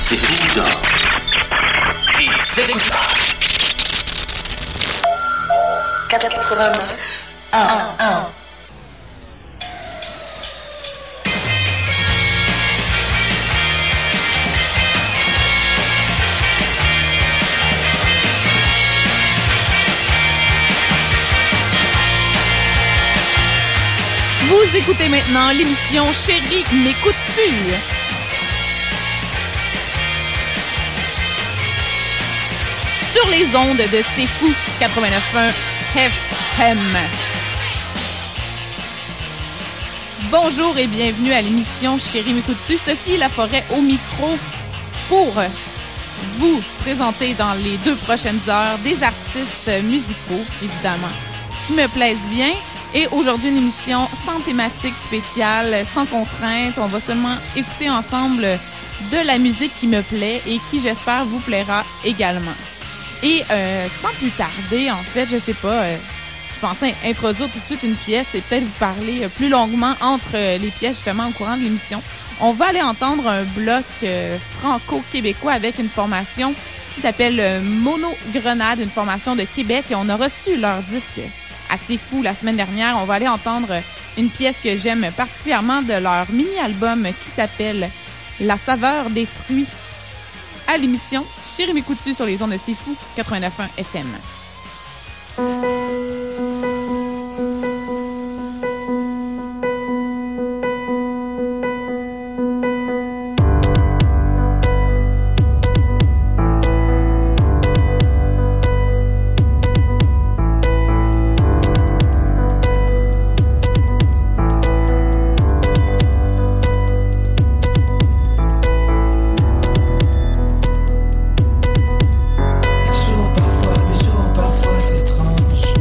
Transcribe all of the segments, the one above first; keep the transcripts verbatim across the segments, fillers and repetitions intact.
C'est fou dans les écoutages. quatre-vingt-neuf un un. Vous écoutez maintenant l'émission Chérie, m'écoutes-tu? Sur les ondes de C'est Fou quatre-vingt-neuf un F M. Bonjour et bienvenue à l'émission Chérie, m'écoutes-tu? Sophie Laforêt au micro pour vous présenter dans les deux prochaines heures des artistes musicaux, évidemment, qui me plaisent bien. Et aujourd'hui, une émission sans thématique spéciale, sans contrainte. On va seulement écouter ensemble de la musique qui me plaît et qui, j'espère, vous plaira également. Et euh, sans plus tarder, en fait, je sais pas, euh, je pensais introduire tout de suite une pièce et peut-être vous parler plus longuement entre les pièces, justement, au courant de l'émission. On va aller entendre un bloc euh, franco-québécois avec une formation qui s'appelle Mono Grenade, une formation de Québec. Et on a reçu leur disque assez fou la semaine dernière. On va aller entendre une pièce que j'aime particulièrement de leur mini-album qui s'appelle La saveur des fruits. À l'émission Chérie, m'écoutes-tu sur les ondes de C'est Fou quatre-vingt-neuf un F M. Des jours parfois, des jours parfois c'est étrange.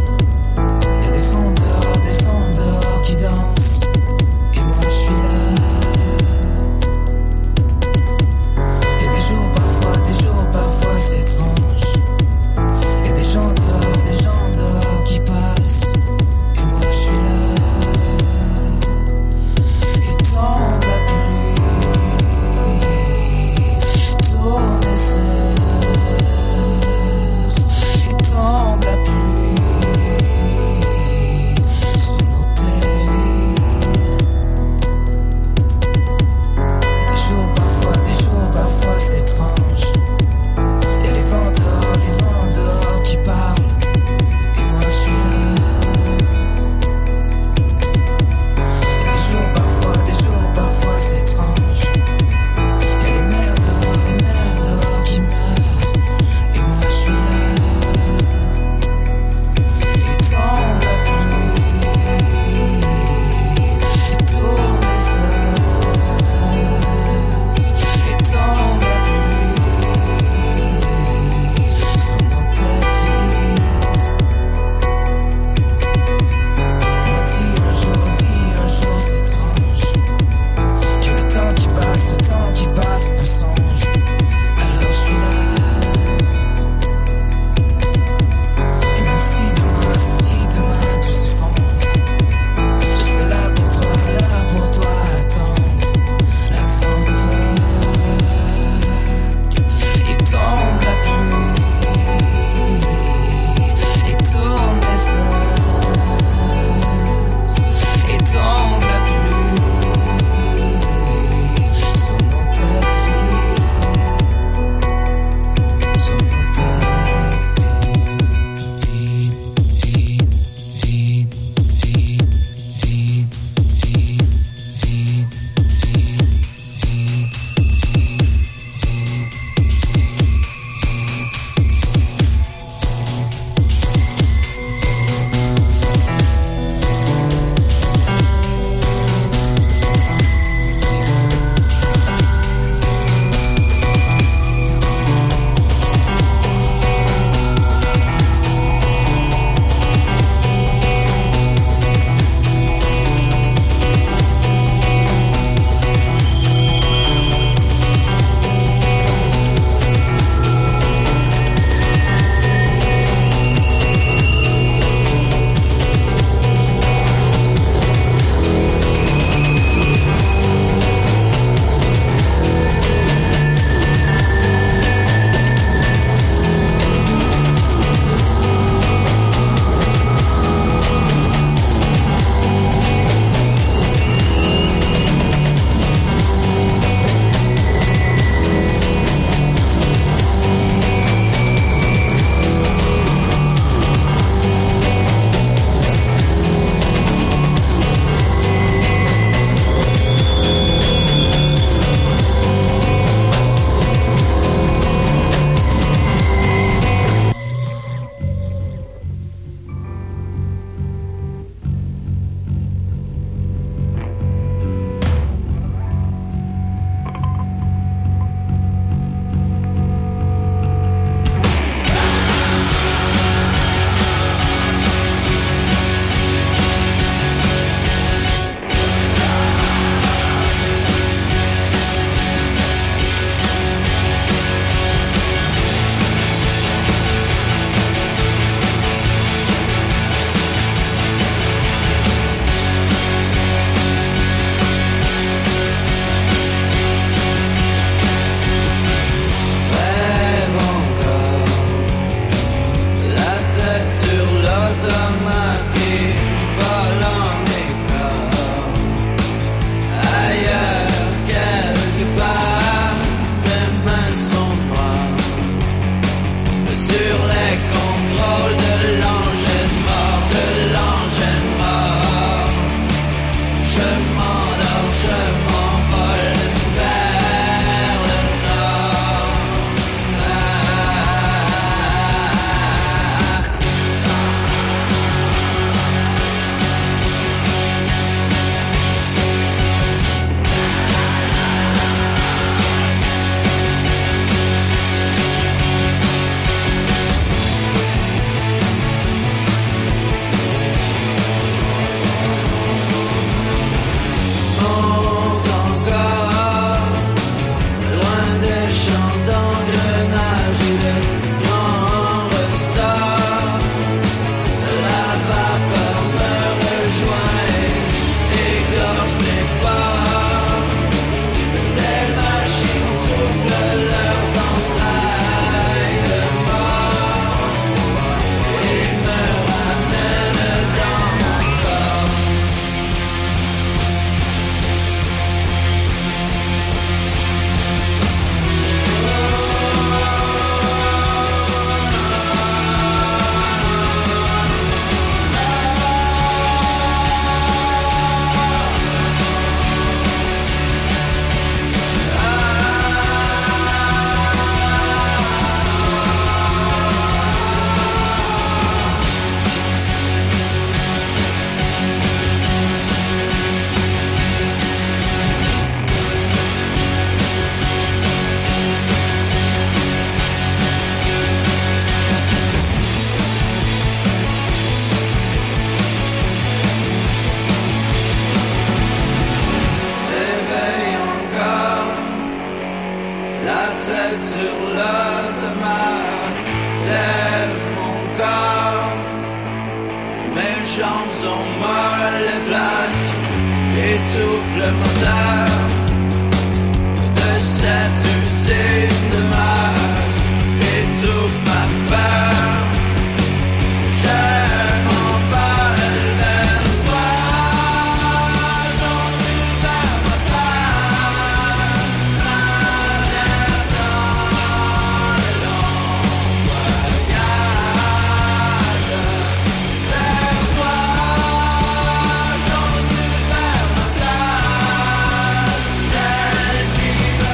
tête sur l'automate, lève mon corps. Mes jambes sont molles et flasques, étouffe le moteur de cette usine de masse, étouffe ma peur. Je m'envole vers toi, j'entre vers ma place, m'adresse dans le long voyage. Vers toi, j'entre vers ma place, celle qui me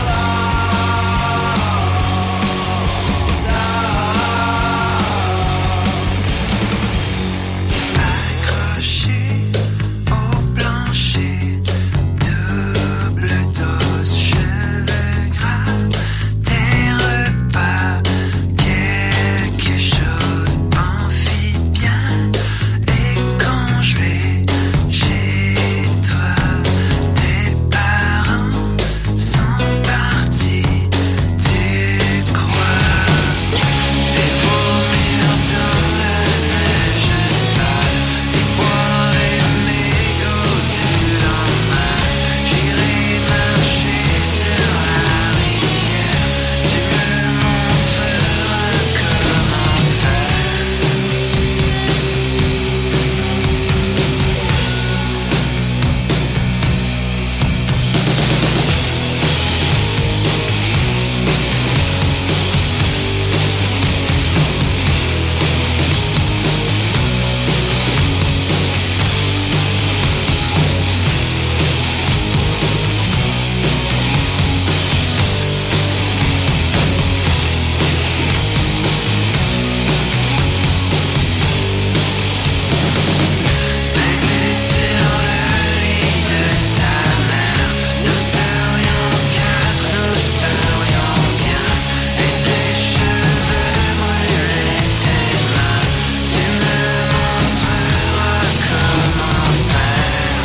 accroché au plancher, double dose, cheveux gras, des repas, quelque chose amphibien. Et quand je vais chez toi, tes parents sont partis, tu crois. Des fourmures dans la neige sale, des poires et mégots du lendemain. J'irai marcher sur la rivière, tu me montreras comment faire. Baiser sur le lit de ta mère, nous serions quatre, nous serions bien. Et tes cheveux brûlent tes mains, tu me montreras comment faire.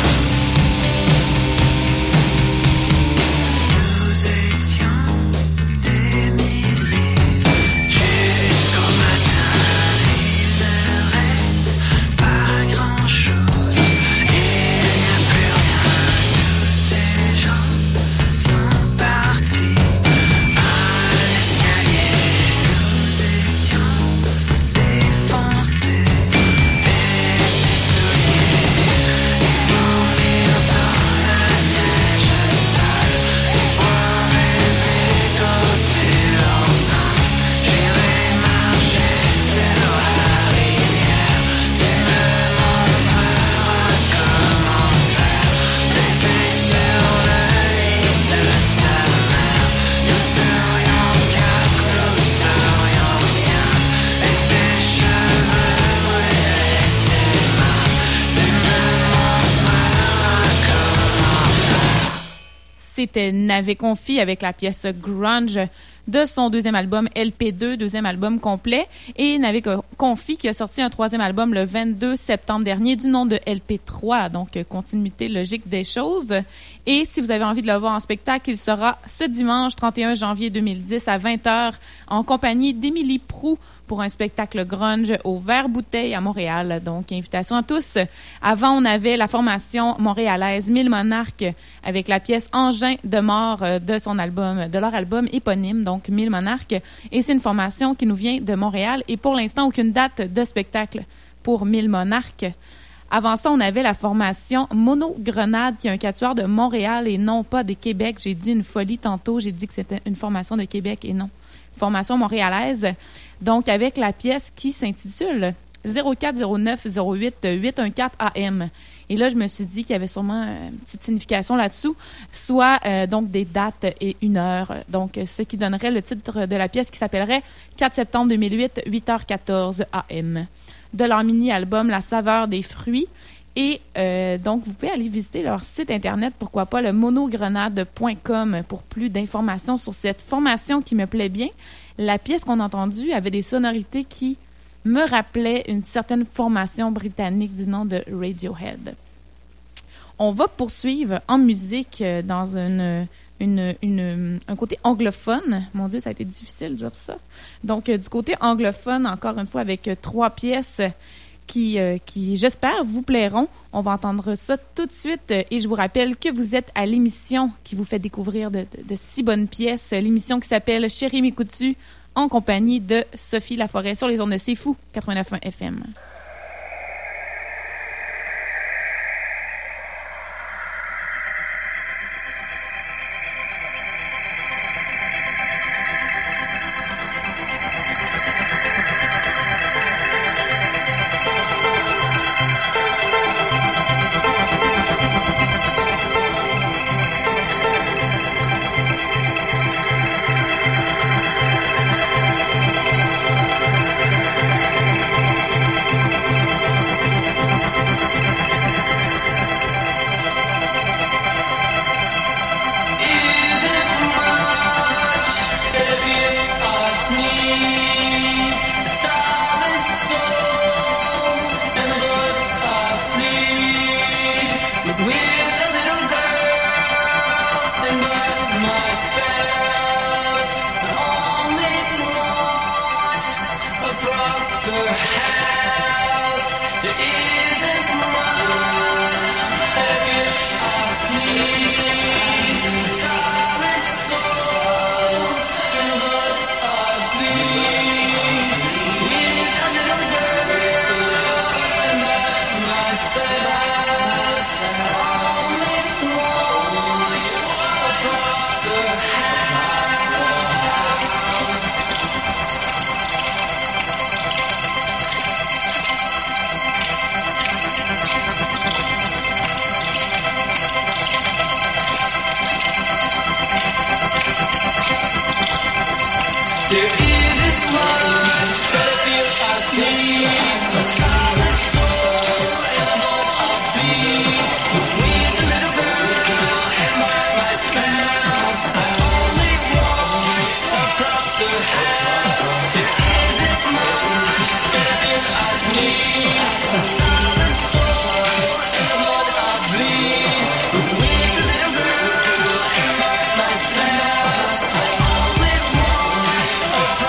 Nous étions des milliers jusqu'au matin, il ne reste pas grand chose, il n'y a plus rien, tous ces gens sont partis à l'escalier. Nous étions défoncés et tes souliers, ils vomir dans la neige sale, les poires et mégots du lendemain. J'irai marcher sur la rivière, tu me montreras comment faire. Baiser sur le lit de ta mère, nous serions quatre, nous serions bien. Et tes cheveux brûlent tes mains, tu me montreras comment faire. C'était Navet Confi avec la pièce Grunge de son deuxième album L P deux, deuxième album complet. Et Navet Confi qui a sorti un troisième album le vingt-deux septembre dernier du nom de L P trois, donc euh, continuité logique des choses. Et si vous avez envie de le voir en spectacle, il sera ce dimanche trente et un janvier deux mille dix à vingt heures en compagnie d'Émilie Proulx pour un spectacle grunge au Vert-Bouteille à Montréal. Donc, invitation à tous. Avant, on avait la formation montréalaise Mille Monarques avec la pièce Engin de mort de son album, de leur album éponyme, donc Mille Monarques. Et c'est une formation qui nous vient de Montréal et pour l'instant, aucune date de spectacle pour Mille Monarques. Avant ça, on avait la formation Mono Grenade, qui est un quatuor de Montréal et non pas de Québec. J'ai dit une folie tantôt, j'ai dit que c'était une formation de Québec et non. Formation montréalaise. Donc, avec la pièce qui s'intitule zéro quatre zéro neuf zéro huit huit un quatre A M. Et là, je me suis dit qu'il y avait sûrement une petite signification là-dessous, soit euh, donc des dates et une heure. Donc, ce qui donnerait le titre de la pièce qui s'appellerait quatre septembre deux mille huit, huit heures quatorze A M. De leur mini-album La saveur des fruits. Et euh, donc, vous pouvez aller visiter leur site internet, pourquoi pas, le monogrenade point com pour plus d'informations sur cette formation qui me plaît bien. La pièce qu'on a entendue avait des sonorités qui me rappelaient une certaine formation britannique du nom de Radiohead. On va poursuivre en musique dans une, une, une, un côté anglophone. Mon Dieu, ça a été difficile de dire ça. Donc, euh, du côté anglophone, encore une fois, avec euh, trois pièces qui, euh, qui j'espère, vous plairont. On va entendre ça tout de suite. Euh, et je vous rappelle que vous êtes à l'émission qui vous fait découvrir de, de, de si bonnes pièces. L'émission qui s'appelle Chérie m'écoutes-tu, en compagnie de Sophie Laforêt sur les ondes de C'est Fou, quatre-vingt-neuf virgule un F M. With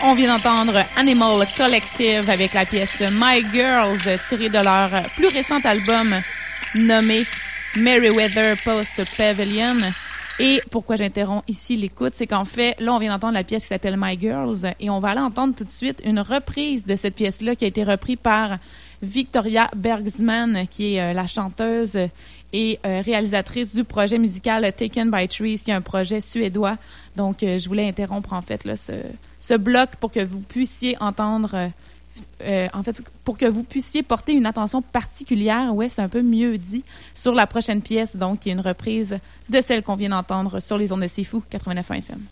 On vient d'entendre Animal Collective avec la pièce My Girls, tirée de leur plus récent album nommé Merriweather Post Pavilion. Et pourquoi j'interromps ici l'écoute, c'est qu'en fait, là, on vient d'entendre la pièce qui s'appelle My Girls et on va aller entendre tout de suite une reprise de cette pièce-là qui a été reprise par Victoria Bergsman, qui est euh, la chanteuse et euh, réalisatrice du projet musical Taken by Trees, qui est un projet suédois. Donc, euh, je voulais interrompre, en fait, là, ce, ce bloc pour que vous puissiez entendre... Euh, Euh, en fait, pour que vous puissiez porter une attention particulière, ouais, c'est un peu mieux dit, sur la prochaine pièce, donc, qui est une reprise de celle qu'on vient d'entendre sur les ondes de C'est Fou, quatre-vingt-neuf F M.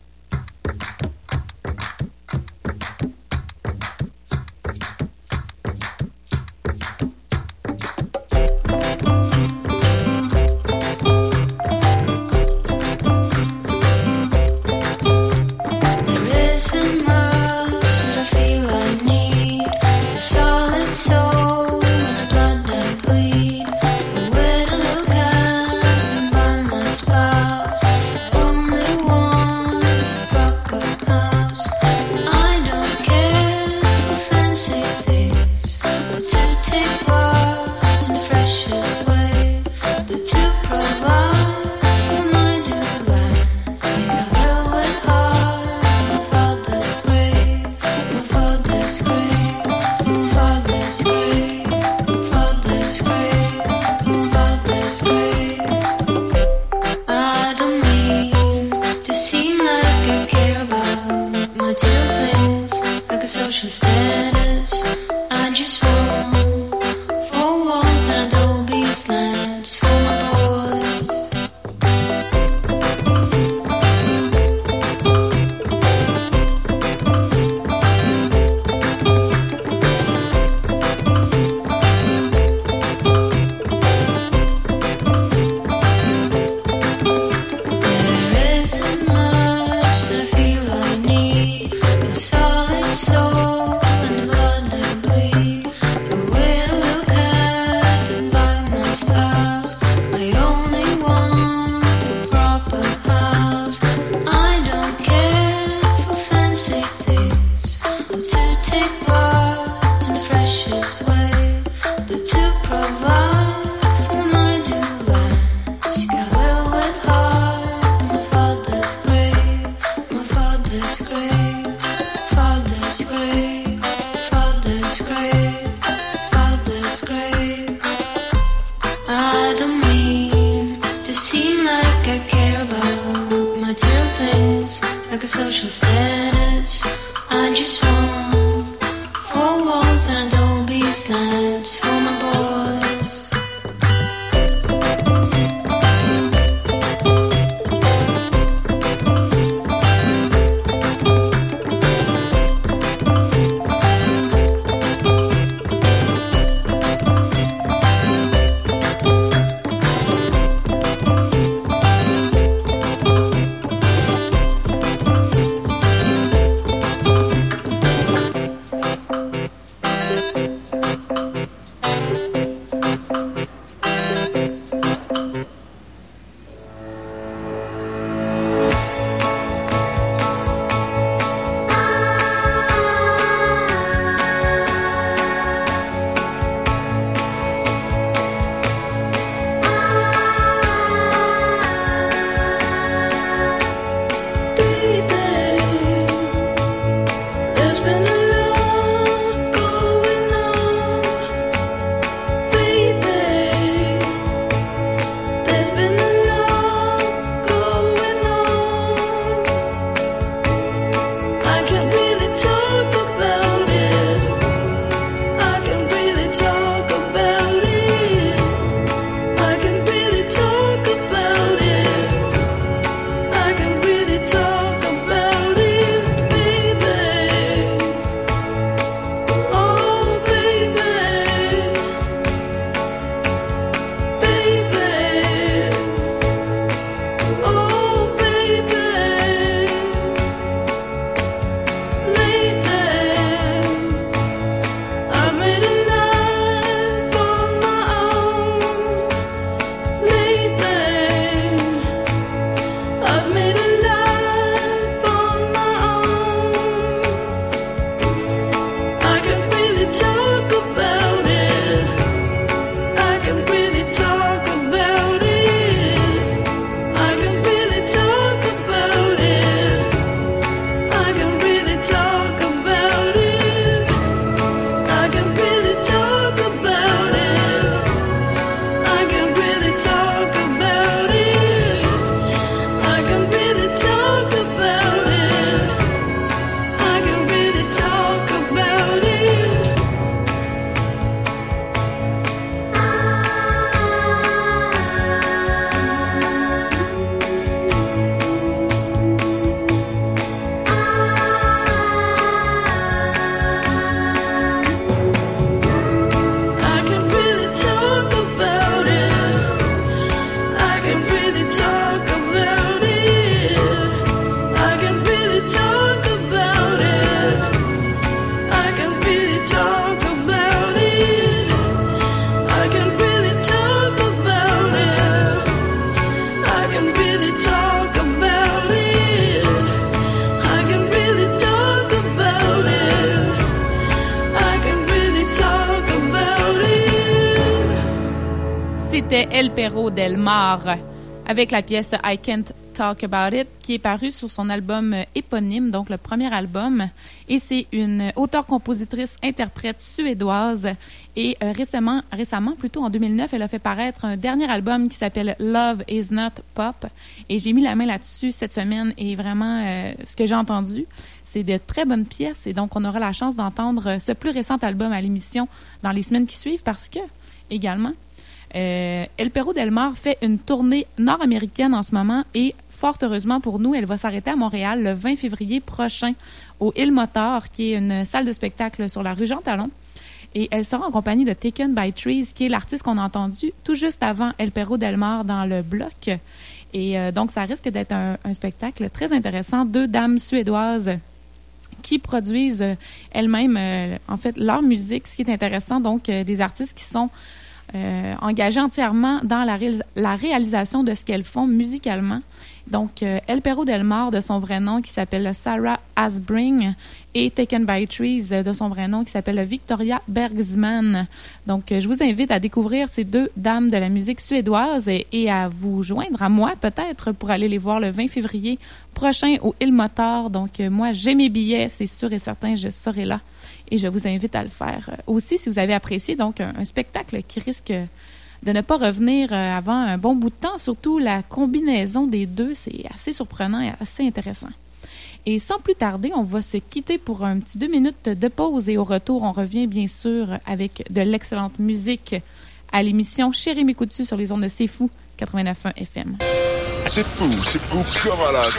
C'était El Perro del Mar avec la pièce I Can't Talk About It qui est parue sur son album éponyme, donc le premier album. Et c'est une auteure-compositrice-interprète suédoise. Et euh, récemment, récemment, plutôt en deux mille neuf, elle a fait paraître un dernier album qui s'appelle Love Is Not Pop. Et j'ai mis la main là-dessus cette semaine et vraiment, euh, ce que j'ai entendu, c'est de très bonnes pièces. Et donc, on aura la chance d'entendre ce plus récent album à l'émission dans les semaines qui suivent parce que, également, Euh, El Perro del Mar fait une tournée nord-américaine en ce moment et fort heureusement pour nous, elle va s'arrêter à Montréal le vingt février prochain au Il Motor, qui est une salle de spectacle sur la rue Jean-Talon. Et elle sera en compagnie de Taken by Trees, qui est l'artiste qu'on a entendu tout juste avant El Perro del Mar dans le bloc. Et euh, donc, ça risque d'être un, un spectacle très intéressant. Deux dames suédoises qui produisent euh, elles-mêmes, euh, en fait, leur musique. Ce qui est intéressant, donc, euh, des artistes qui sont Euh, engagées entièrement dans la, réalis- la réalisation de ce qu'elles font musicalement. Donc, euh, El Perro del Mar, de son vrai nom, qui s'appelle Sarah Asbring, et Taken by Trees, de son vrai nom, qui s'appelle Victoria Bergsman. Donc, euh, je vous invite à découvrir ces deux dames de la musique suédoise et, et à vous joindre à moi, peut-être, pour aller les voir le vingt février prochain au Il Motor. Donc, euh, moi, j'ai mes billets, c'est sûr et certain, je serai là. Et je vous invite à le faire aussi si vous avez apprécié donc un, un spectacle qui risque de ne pas revenir avant un bon bout de temps. Surtout la combinaison des deux, c'est assez surprenant et assez intéressant. Et sans plus tarder, on va se quitter pour un petit deux minutes de pause et au retour, on revient bien sûr avec de l'excellente musique à l'émission Chérie m'écoutes-tu sur les ondes de C'est Fou quatre-vingt-neuf point un F M. C'est fou, c'est fou, comme à la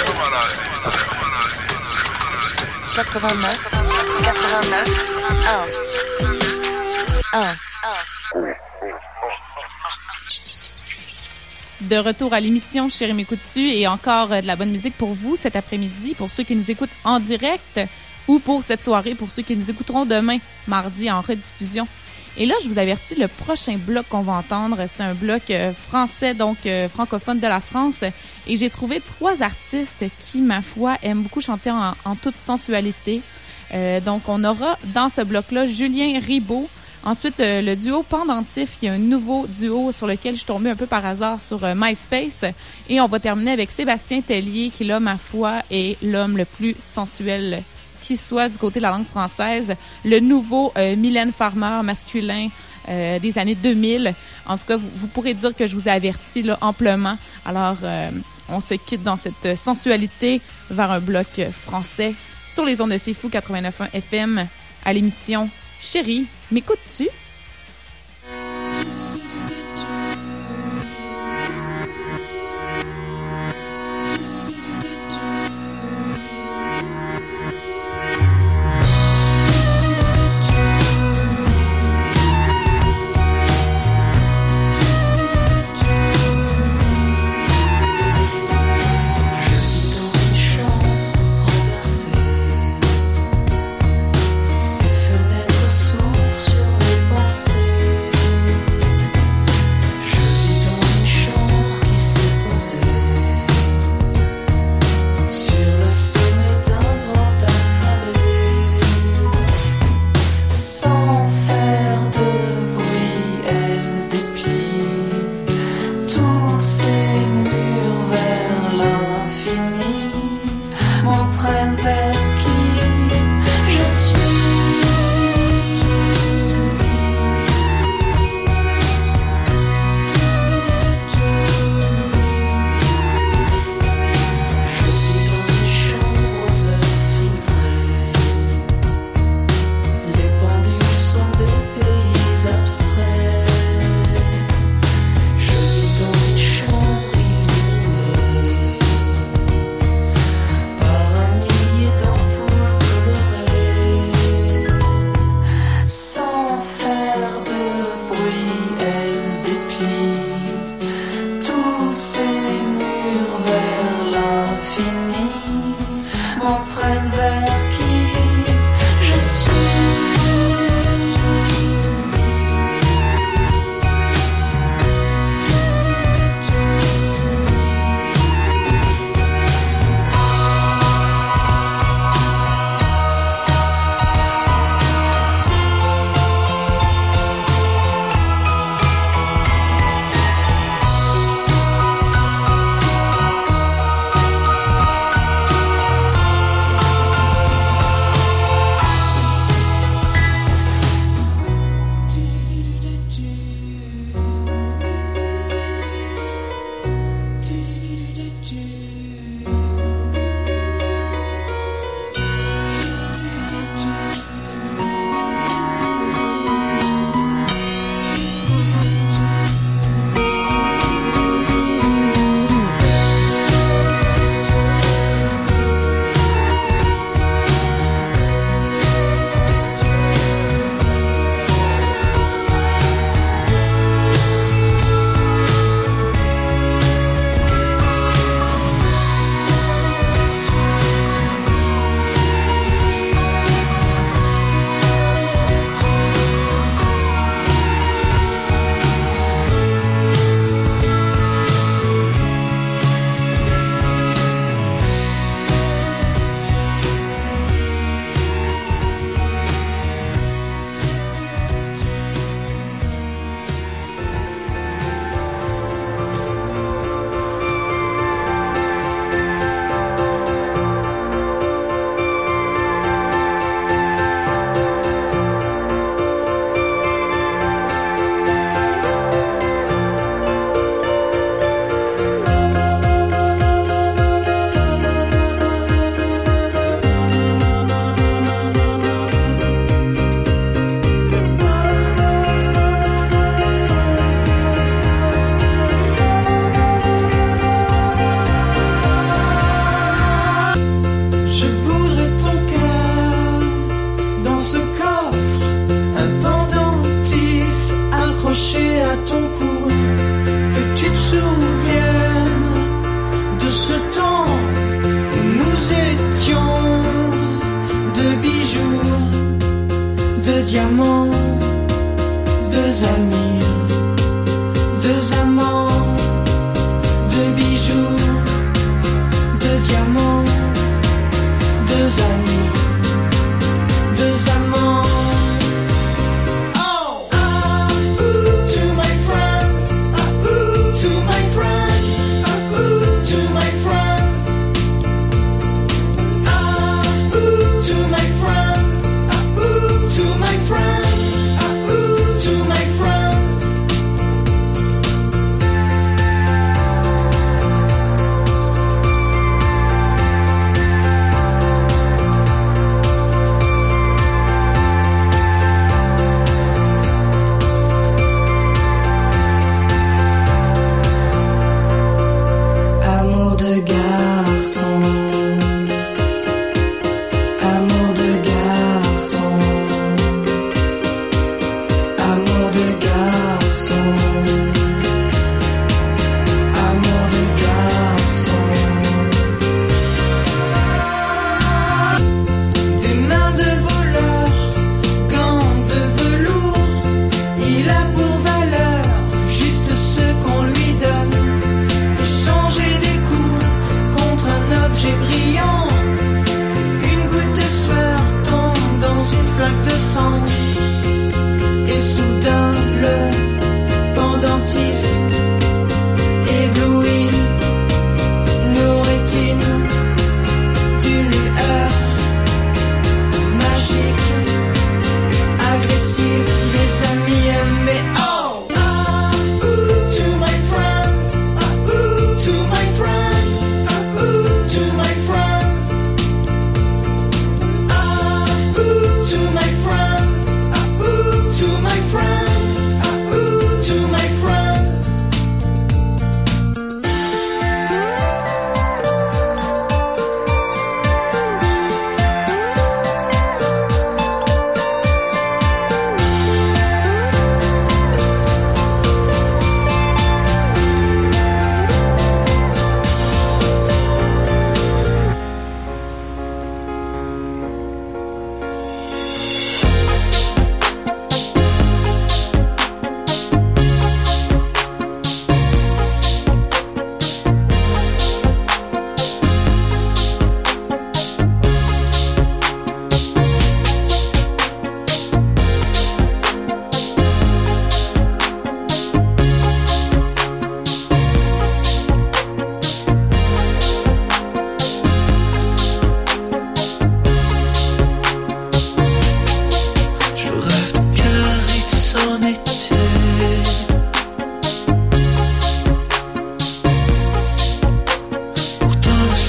quatre-vingt-neuf, quatre-vingt-neuf, un, un, un. De retour à l'émission Chérie m'écoutes-tu et encore de la bonne musique pour vous cet après-midi, pour ceux qui nous écoutent en direct ou pour cette soirée, pour ceux qui nous écouteront demain, mardi, en rediffusion. Et là, je vous avertis, le prochain bloc qu'on va entendre, c'est un bloc euh, français, donc euh, francophone de la France. Et j'ai trouvé trois artistes qui, ma foi, aiment beaucoup chanter en, en toute sensualité. Euh, donc, on aura dans ce bloc-là Julien Ribaud. Ensuite, euh, le duo Pendentif, qui est un nouveau duo sur lequel je suis tombée un peu par hasard sur euh, MySpace. Et on va terminer avec Sébastien Tellier, qui, là, ma foi, est l'homme le plus sensuel qui soit du côté de la langue française, le nouveau euh, Mylène Farmer masculin euh, des années deux mille. En tout cas, vous, vous pourrez dire que je vous ai averti là, amplement. Alors, euh, on se quitte dans cette sensualité vers un bloc français sur les ondes de C'est Fou quatre-vingt-neuf point un F M à l'émission Chérie, m'écoutes-tu? Ses fenêtres s'ouvrent sur le pont.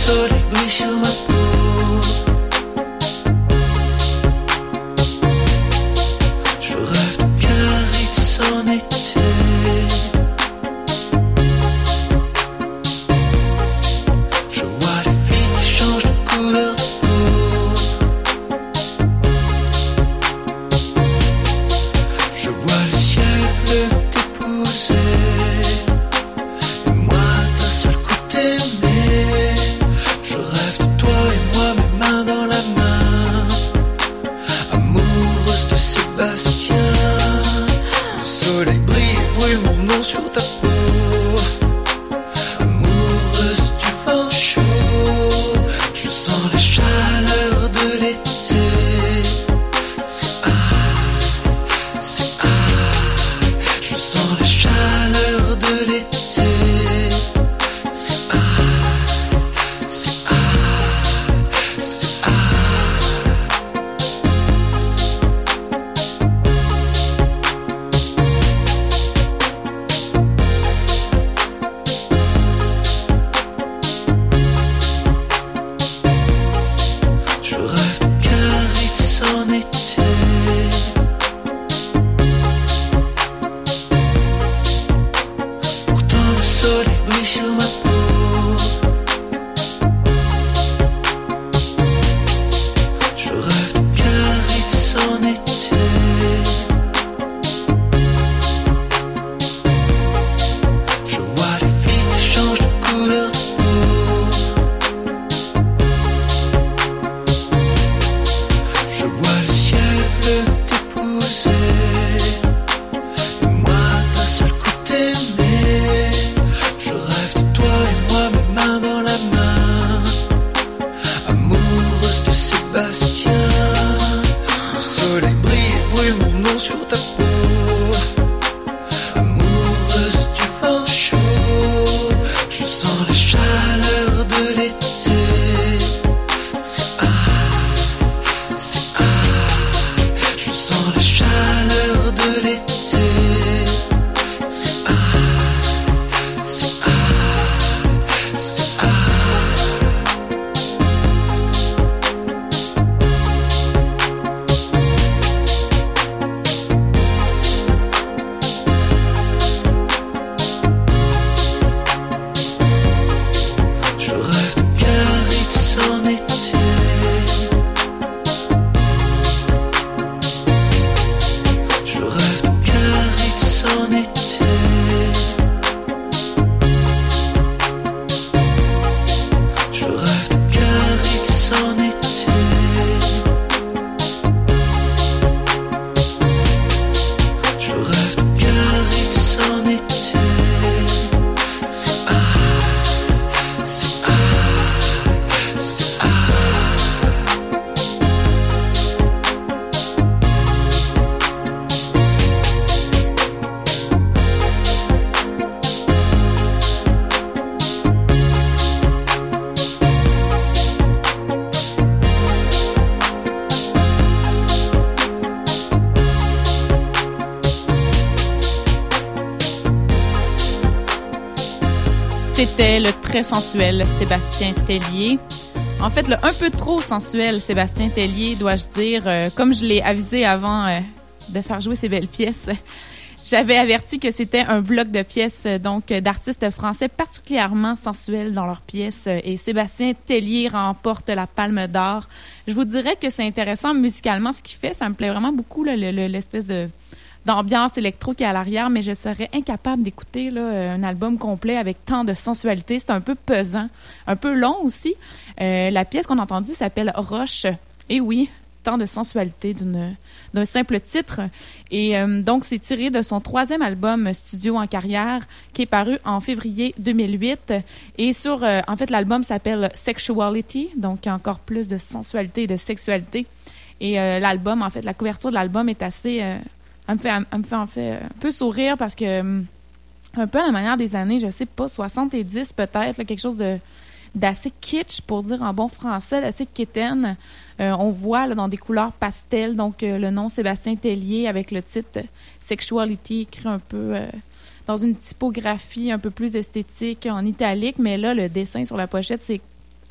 soleil brille sur ma peau. Je rêve de Biarritz en été. Je vois les filles qui changent de couleur de peau. Je vois le ciel t'épouser. Et moi d'un seul coup t'aimer. Je rêve de toi et moi, mes mains dans la main. Amoureuse de Sébastien. Le soleil brille et brûle mon nom sur ta peau. Amoureuse du vent chaud. Je sens la chaleur de l'été. C'est ah, c'est ah. Je sens la chaleur de l'été. C'est ah, c'est ah, c'est ah. Je rêve de Biarritz en été. Pourtant le soleil brille sur ma peau. Je rêve de Biarritz en été. Je vois les filles qui changent de couleur de peau. Je vois le ciel t'épouser. Et moi d'un seul coup t'aimer. Je rêve de toi et moi, mes mains dans la main. Amoureuse de Sébastien. Le soleil brille et brûle mon nom sur ta peau. Amoureuse du vent chaud. Je sens la chaleur de l'été. C'est ah, c'est ah. Je sens la chaleur de l'été. C'est ah, c'est ah, c'est ah. Je rêve de Biarritz en été. Je rêve de Biarritz en été. Je rêve de Biarritz en été. Je rêve de Biarritz en été. C'est ah, c'est ah, c'est ah. C'était le très sensuel Sébastien Tellier. En fait, le un peu trop sensuel Sébastien Tellier, dois-je dire. Euh, comme je l'ai avisé avant euh, de faire jouer ces belles pièces, j'avais averti que c'était un bloc de pièces euh, donc d'artistes français particulièrement sensuels dans leurs pièces. euh, Et Sébastien Tellier remporte la Palme d'Or. Je vous dirais que c'est intéressant musicalement ce qu'il fait. Ça me plaît vraiment beaucoup, là, le- le- l'espèce de d'ambiance électro qui est à l'arrière, mais je serais incapable d'écouter là, un album complet avec tant de sensualité. C'est un peu pesant, un peu long aussi. Euh, la pièce qu'on a entendue s'appelle Roche. Et oui, tant de sensualité d'une, d'un simple titre. Et euh, donc, c'est tiré de son troisième album studio en carrière qui est paru en février deux mille huit. Et sur, euh, en fait, l'album s'appelle Sexuality, donc encore plus de sensualité et de sexualité. Et euh, l'album, en fait, la couverture de l'album est assez... Euh, elle me fait, elle me fait en fait un peu sourire parce que, un peu à la manière des années, je sais pas, soixante-dix peut-être, là, quelque chose de d'assez kitsch, pour dire en bon français, d'assez quétaine. Euh, on voit là, dans des couleurs pastel, donc euh, le nom Sébastien Tellier avec le titre Sexuality écrit un peu euh, dans une typographie un peu plus esthétique en italique, mais là, le dessin sur la pochette, c'est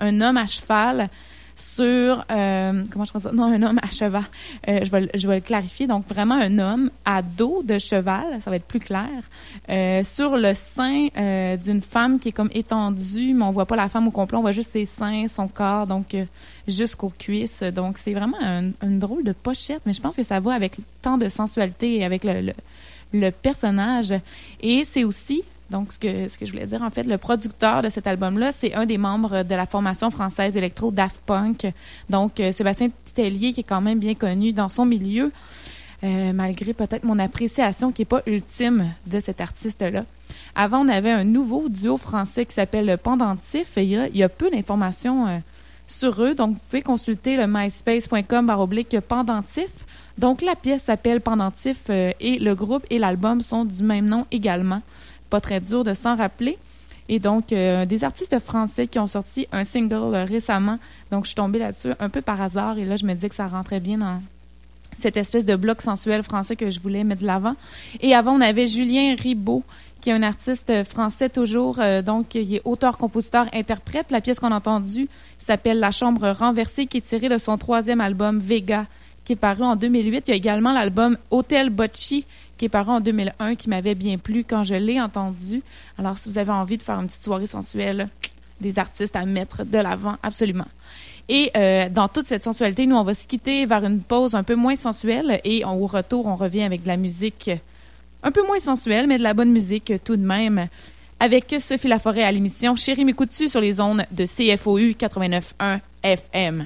un homme à cheval sur... Euh, comment je peux dire? Non, un homme à cheval. Euh, je, vais, je vais le clarifier. Donc, vraiment un homme à dos de cheval, ça va être plus clair, euh, sur le sein euh, d'une femme qui est comme étendue, mais on voit pas la femme au complet, on voit juste ses seins, son corps, donc euh, jusqu'aux cuisses. Donc, c'est vraiment un, une drôle de pochette, mais je pense que ça va avec tant de sensualité et avec le, le, le personnage. Et c'est aussi... Donc, ce que, ce que je voulais dire, en fait, le producteur de cet album-là, c'est un des membres de la formation française électro Daft Punk. Donc, euh, Sébastien Tellier, qui est quand même bien connu dans son milieu, euh, malgré peut-être mon appréciation qui n'est pas ultime de cet artiste-là. Avant, on avait un nouveau duo français qui s'appelle Pendentif. Et il y a, il y a peu d'informations euh, sur eux. Donc, vous pouvez consulter le myspace point com barre oblique Pendentif. Donc, la pièce s'appelle Pendentif euh, et le groupe et l'album sont du même nom également. Pas très dur de s'en rappeler. Et donc, euh, des artistes français qui ont sorti un single euh, récemment. Donc, je suis tombée là-dessus un peu par hasard. Et là, je me dis que ça rentrait bien dans cette espèce de bloc sensuel français que je voulais mettre de l'avant. Et avant, on avait Julien Ribaud, qui est un artiste français toujours. Euh, donc, il est auteur, compositeur, interprète. La pièce qu'on a entendue s'appelle La Chambre renversée, qui est tirée de son troisième album, Vega, qui est paru en deux mille huit. Il y a également l'album Hôtel Bocci, qui est paru en deux mille un, qui m'avait bien plu quand je l'ai entendu. Alors, si vous avez envie de faire une petite soirée sensuelle, des artistes à mettre de l'avant, absolument. Et euh, dans toute cette sensualité, nous, on va se quitter vers une pause un peu moins sensuelle et on, au retour, on revient avec de la musique un peu moins sensuelle, mais de la bonne musique tout de même, avec Sophie Laforêt à l'émission Chérie m'écoutes-tu sur les ondes de C F O U quatre-vingt-neuf point un F M.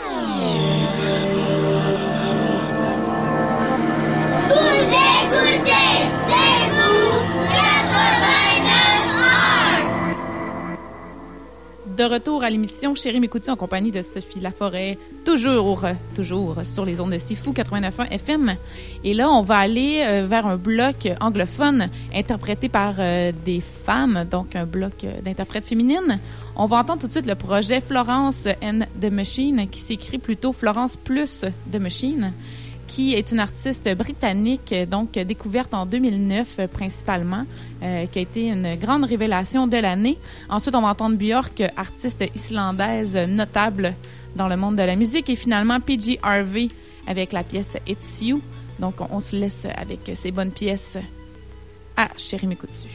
De retour à l'émission Chérie m'écoutes-tu en compagnie de Sophie Laforêt, toujours, toujours sur les ondes de Sifou quatre-vingt-neuf point un F M. Et là, on va aller euh, vers un bloc anglophone interprété par euh, des femmes, donc un bloc euh, d'interprètes féminines. On va entendre tout de suite le projet Florence and the Machine, qui s'écrit plutôt Florence plus The Machine, qui est une artiste britannique, donc découverte en deux mille neuf principalement, euh, qui a été une grande révélation de l'année. Ensuite, on va entendre Björk, artiste islandaise notable dans le monde de la musique, et finalement P J Harvey avec la pièce It's You. Donc, on, on se laisse avec ces bonnes pièces à Chérie m'écoutes-tu.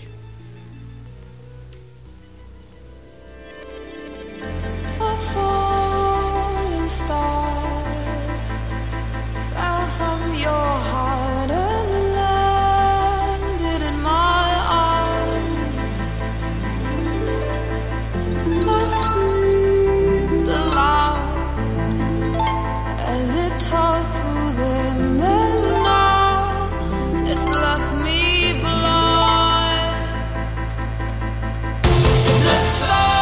A falling star fell from your heart and landed in my arms. I screamed aloud as it tore through them, and now it's left me blind. The stars.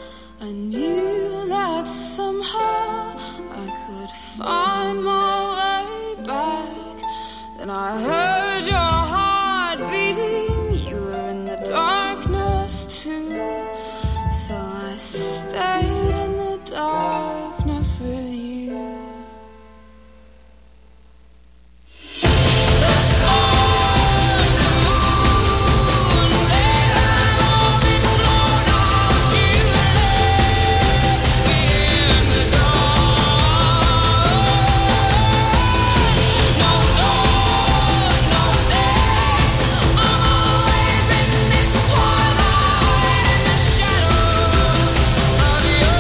Somehow I could find my way. And I heard your heart beating. You were in the darkness too. So I stayed in the darkness with you. Twilight in the shadow of your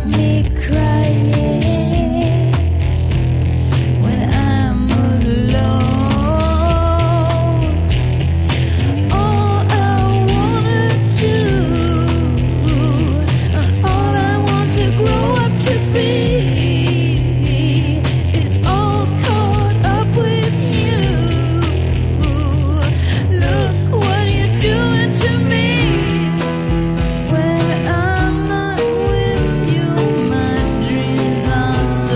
me crying when I'm alone. All I wanna do, all I want to grow up to be, is all caught up with you. Look what you're doing to me. When I'm not with you, my dreams are so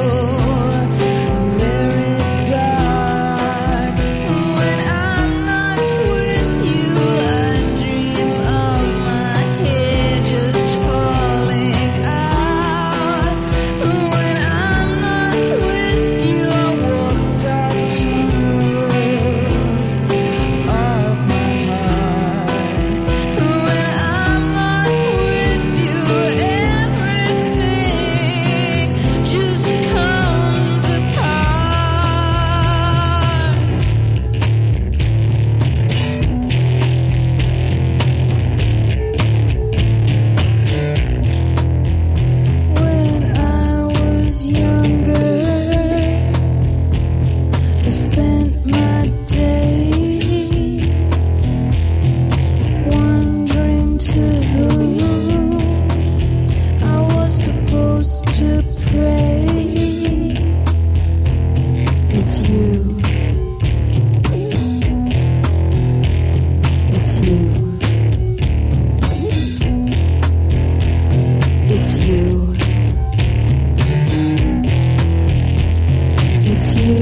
very dark. When I'm not with you, I dream of my hair just falling out. When I'm not with you, I walk dark tunnels of my heart. When I'm not with you, everything just comes apart. When I was younger, I spent my days wondering to whom I was supposed to pray. It's you. It's you. It's you. It's you.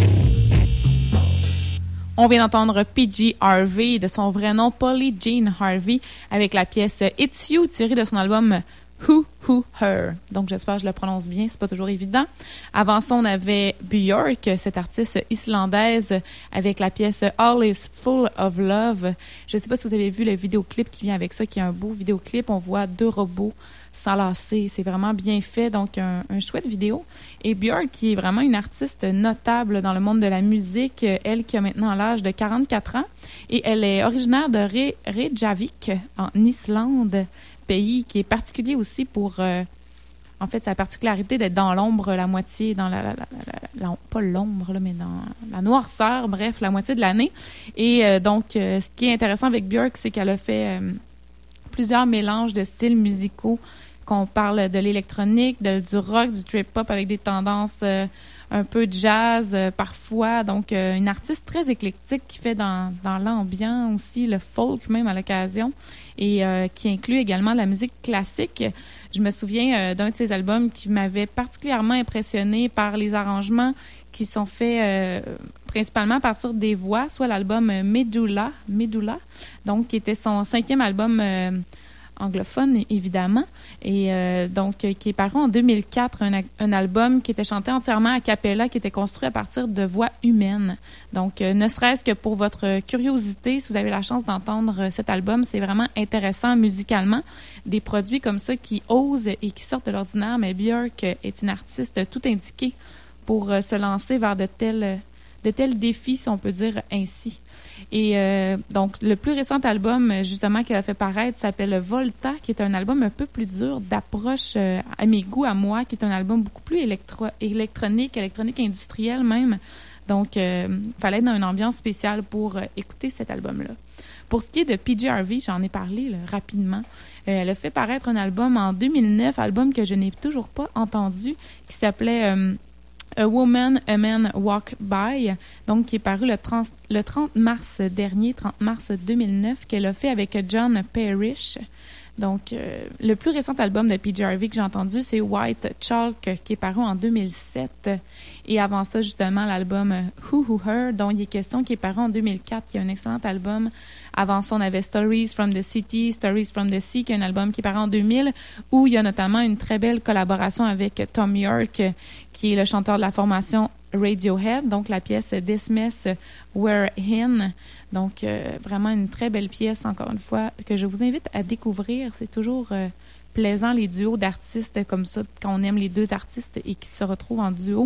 On vient d'entendre P G Harvey, de son vrai nom Polly Jean Harvey, avec la pièce It's You, tirée de son album Who, Who, Her. Donc, j'espère que je le prononce bien, c'est pas toujours évident. Avant ça, on avait Björk, cette artiste islandaise, avec la pièce All is Full of Love. Je sais pas si vous avez vu le vidéoclip qui vient avec ça, qui est un beau vidéoclip. On voit deux robots s'enlacer. C'est vraiment bien fait, donc un, un chouette vidéo. Et Björk, qui est vraiment une artiste notable dans le monde de la musique, elle qui a maintenant l'âge de quarante-quatre ans, et elle est originaire de Re- Reykjavik, en Islande, pays qui est particulier aussi pour... Euh, en fait, sa particularité d'être dans l'ombre la moitié, dans la, la, la, la, la pas l'ombre, là, mais dans la noirceur, bref, la moitié de l'année. Et euh, donc, euh, ce qui est intéressant avec Björk, c'est qu'elle a fait euh, plusieurs mélanges de styles musicaux, qu'on parle de l'électronique, de, du rock, du trip-hop avec des tendances euh, un peu de jazz euh, parfois. Donc, euh, une artiste très éclectique qui fait dans, dans l'ambiance aussi, le folk même à l'occasion, et euh, qui inclut également la musique classique. Je me souviens euh, d'un de ses albums qui m'avait particulièrement impressionnée par les arrangements qui sont faits euh, principalement à partir des voix, soit l'album Medulla, Medulla, donc qui était son cinquième album euh, anglophone, évidemment, et euh, donc euh, qui est paru en deux mille quatre, un, un album qui était chanté entièrement a cappella, qui était construit à partir de voix humaines. Donc, euh, ne serait-ce que pour votre curiosité, si vous avez la chance d'entendre euh, cet album, c'est vraiment intéressant musicalement. Des produits comme ça qui osent et qui sortent de l'ordinaire, mais Björk est une artiste tout indiquée pour euh, se lancer vers de tels, de tels défis, si on peut dire ainsi. Et euh, donc, le plus récent album, justement, qu'elle a fait paraître s'appelle Volta, qui est un album un peu plus dur d'approche euh, à mes goûts, à moi, qui est un album beaucoup plus électro- électronique, électronique industrielle même. Donc, il euh, fallait être dans une ambiance spéciale pour euh, écouter cet album-là. Pour ce qui est de P G Harvey, j'en ai parlé là, rapidement. Euh, elle a fait paraître un album en deux mille neuf, album que je n'ai toujours pas entendu, qui s'appelait... Euh, A Woman, A Man Walk By, donc qui est paru le trente, le trente mars dernier, trente mars deux mille neuf, qu'elle a fait avec John Parrish. Donc, euh, le plus récent album de P G Harvey que j'ai entendu, c'est White Chalk, qui est paru en deux mille sept. Et avant ça, justement, l'album Who Who Her, dont il est question, qui est paru en deux mille quatre, qui est un excellent album. Avant ça, on avait Stories from the City, Stories from the Sea, qui est un album qui est paru en deux mille, où il y a notamment une très belle collaboration avec Thom Yorke, qui est le chanteur de la formation Radiohead, donc la pièce This Mess We're In. Donc, euh, vraiment une très belle pièce, encore une fois, que je vous invite à découvrir. C'est toujours euh, plaisant, les duos d'artistes comme ça, quand on aime les deux artistes et qui se retrouvent en duo.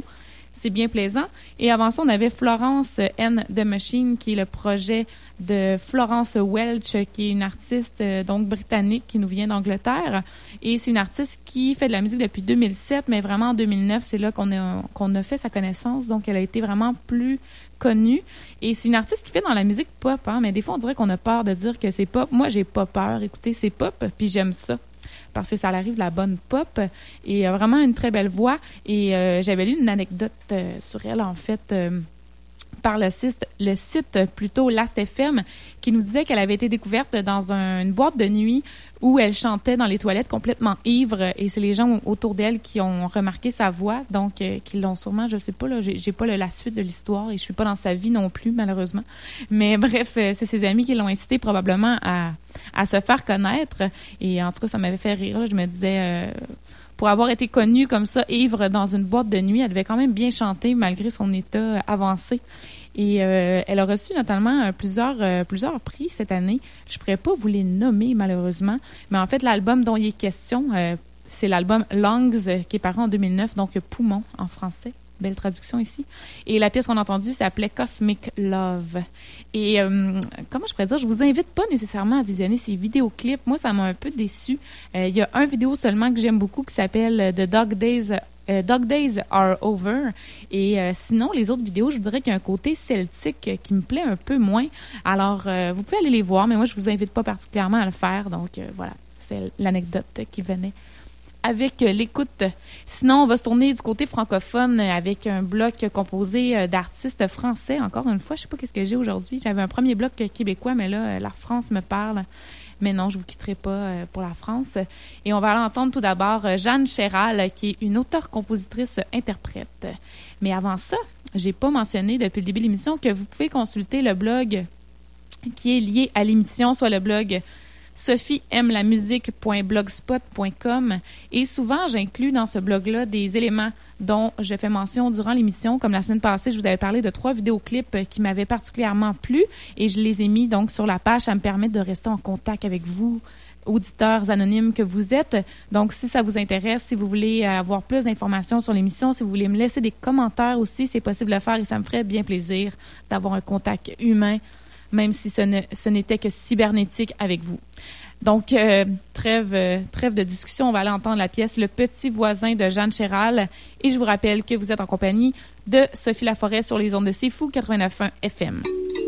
c'est bien plaisant. Et avant ça, on avait Florence and the Machine, qui est le projet de Florence Welch, qui est une artiste euh, donc britannique qui nous vient d'Angleterre. Et c'est une artiste qui fait de la musique depuis deux mille sept, mais vraiment en deux mille neuf, c'est là qu'on a, qu'on a fait sa connaissance. Donc, elle a été vraiment plus connue. Et c'est une artiste qui fait dans la musique pop, hein, mais des fois, on dirait qu'on a peur de dire que c'est pop. Moi, j'ai pas peur. Écoutez, c'est pop, puis j'aime ça. Parce que ça arrive de la bonne pop et euh, vraiment une très belle voix. Et euh, j'avais lu une anecdote euh, sur elle, en fait, euh, par le site, le site plutôt Last F M, qui nous disait qu'elle avait été découverte dans un, une boîte de nuit où elle chantait dans les toilettes complètement ivre. Et c'est les gens autour d'elle qui ont remarqué sa voix, donc euh, qui l'ont sûrement, je sais pas, là, j'ai, j'ai pas le, la suite de l'histoire et je suis pas dans sa vie non plus, malheureusement. Mais bref, euh, c'est ses amis qui l'ont incité probablement à, à se faire connaître. Et en tout cas, ça m'avait fait rire. Là. Je me disais... Euh, pour avoir été connue comme ça, ivre, dans une boîte de nuit, elle devait quand même bien chanter malgré son état avancé. Et euh, elle a reçu notamment euh, plusieurs, euh, plusieurs prix cette année. Je ne pourrais pas vous les nommer, malheureusement. Mais en fait, l'album dont il est question, euh, c'est l'album Lungs, euh, qui est paru en deux mille neuf, donc Poumon en français. Belle traduction ici. Et la pièce qu'on a entendue s'appelait Cosmic Love. Et euh, comment je pourrais dire, je vous invite pas nécessairement à visionner ces vidéoclips. Moi, ça m'a un peu déçue. Euh, il y a un vidéo seulement que j'aime beaucoup qui s'appelle The Dog Days, euh, Dog Days Are Over. Et euh, sinon, les autres vidéos, je vous dirais qu'il y a un côté celtique qui me plaît un peu moins. Alors, euh, vous pouvez aller les voir, mais moi, je vous invite pas particulièrement à le faire. Donc, euh, voilà, c'est l'anecdote qui venait avec l'écoute. Sinon, on va se tourner du côté francophone avec un bloc composé d'artistes français. Encore une fois, je sais pas qu'est-ce que j'ai aujourd'hui. J'avais un premier bloc québécois, mais là, la France me parle. Mais non, je vous quitterai pas pour la France. Et on va aller entendre tout d'abord Jeanne Chéral, qui est une auteure-compositrice-interprète. Mais avant ça, j'ai pas mentionné depuis le début de l'émission que vous pouvez consulter le blog qui est lié à l'émission, soit le blog sophie aime la musique point blogspot point com. Et souvent, j'inclus dans ce blog-là des éléments dont je fais mention durant l'émission. Comme la semaine passée, je vous avais parlé de trois vidéoclips qui m'avaient particulièrement plu et je les ai mis donc sur la page. Ça me permet de rester en contact avec vous, auditeurs anonymes que vous êtes. Donc, si ça vous intéresse, si vous voulez avoir plus d'informations sur l'émission, si vous voulez me laisser des commentaires aussi, c'est possible de le faire et ça me ferait bien plaisir d'avoir un contact humain, même si ce, ne, ce n'était que cybernétique avec vous. Donc, euh, trêve, euh, trêve de discussion, on va aller entendre la pièce « Le petit voisin » de Jeanne Chéral. Et je vous rappelle que vous êtes en compagnie de Sophie Laforêt sur les ondes de C'est Fou quatre-vingt-neuf point un F M.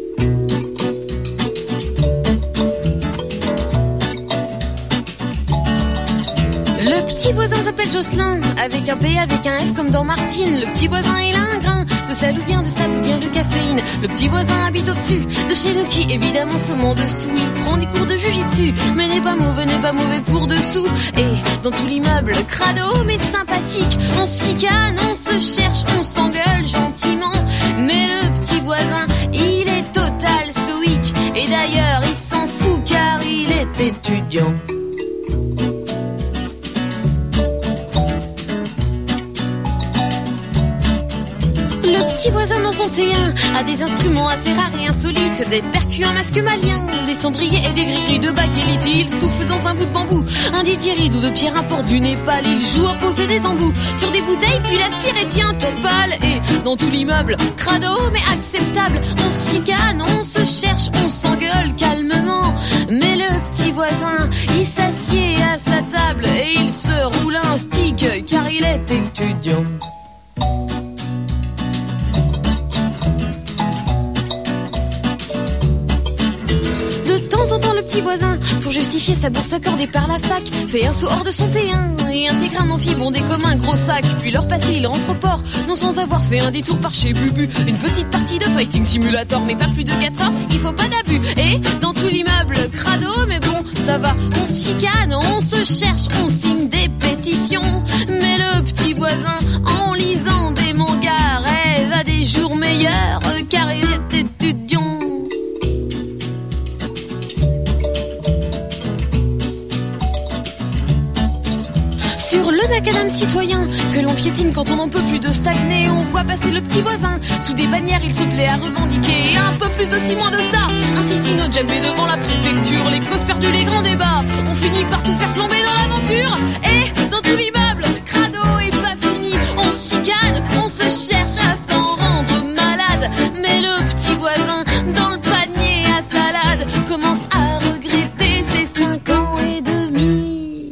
Le petit voisin s'appelle Jocelyn, avec un P, avec un F comme dans Martine. Le petit voisin, il a un grain de sel ou bien de sable ou bien de caféine. Le petit voisin habite au-dessus de chez nous qui, évidemment, sommes en dessous. Il prend des cours de jujitsu, mais n'est pas mauvais, n'est pas mauvais pour dessous. Et dans tout l'immeuble, crado mais sympathique, on se chicane, on se cherche, on s'engueule gentiment. Mais le petit voisin, il est total stoïque. Et d'ailleurs, il s'en fout car il est étudiant. Le petit voisin dans son T un a des instruments assez rares et insolites, des percus, un masque malien, des cendriers et des gris-gris de bakélite. Il souffle dans un bout de bambou, un didgeridoo de pierre import du Népal. Il joue à poser des embouts sur des bouteilles, puis l'aspire et devient tout pâle. Et dans tout l'immeuble, crado mais acceptable, on se chicane, on se cherche, on s'engueule calmement. Mais le petit voisin, il s'assied à sa table et il se roule un stick car il est étudiant. De temps en temps, le petit voisin, pour justifier sa bourse accordée par la fac, fait un saut hors de son T un et intègre un amphi bondé comme un gros sac. Puis leur passé, il rentre au port, non sans avoir fait un détour par chez Bubu. Une petite partie de fighting simulator, mais pas plus de quatre heures, il faut pas d'abus. Et dans tout l'immeuble, crado, mais bon, ça va, on se chicane, on se cherche, on signe des pétitions. Mais le petit voisin, en lisant des mangas, rêve à des jours meilleurs, car il est étudiant. Sur le macadam citoyen que l'on piétine quand on n'en peut plus de stagner, on voit passer le petit voisin. Sous des bannières, il se plaît à revendiquer un peu plus de six mois de ça. Un citino djembé devant la préfecture, les causes perdues, les grands débats. On finit par tout faire flamber dans l'aventure. Et dans tout l'immeuble, crado et pas fini, on se chicane, on se cherche à s'en rendre malade. Mais le petit voisin dans le panier à salade commence à regretter ses cinq ans et demi.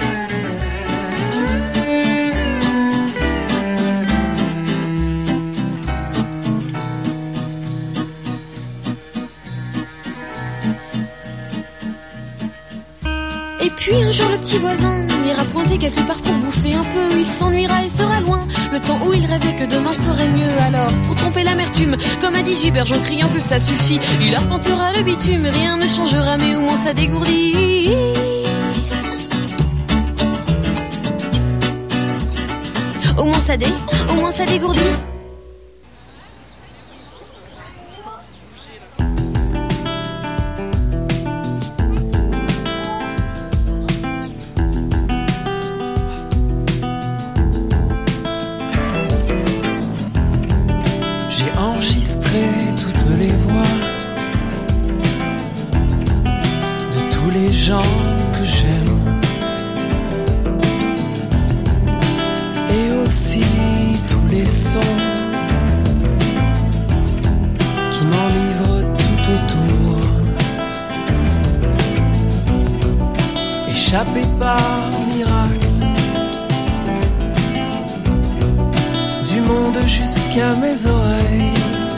Et puis un jour le petit voisin ira pointer quelque part pour bouffer un peu. Il s'ennuiera et sera loin, le temps où il rêvait que demain serait mieux. Alors pour tromper l'amertume, comme à dix-huit berges en criant que ça suffit, il arpentera le bitume, rien ne changera mais au moins ça dégourdit. Au moins ça dé, au moins ça dégourdit. J'ai enregistré toutes les voix de tous les gens que j'aime, et aussi tous les sons qui m'enivrent tout autour, échappés par miracle du monde jusqu'à mes oreilles,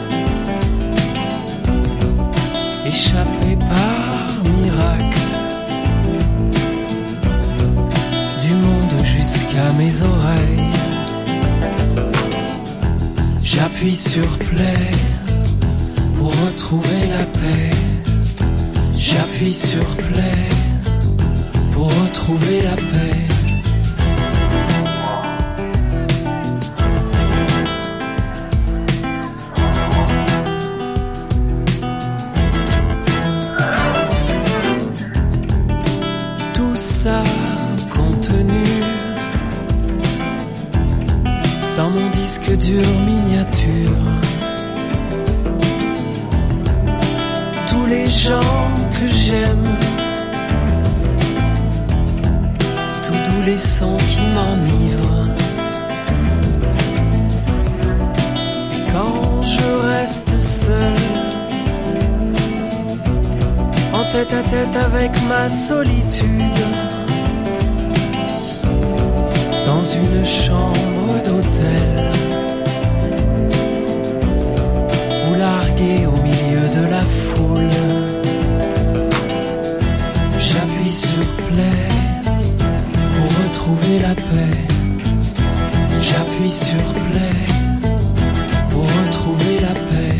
échappé par miracle du monde jusqu'à mes oreilles. J'appuie sur play pour retrouver la paix. J'appuie sur play pour retrouver la paix. Ça contenu dans mon disque dur miniature, tous les gens que j'aime, tous doux les sons qui m'enivrent. Et quand je reste seul, en tête à tête avec ma solitude, dans une chambre d'hôtel, ou largué au milieu de la foule, j'appuie sur play pour retrouver la paix. J'appuie sur play pour retrouver la paix.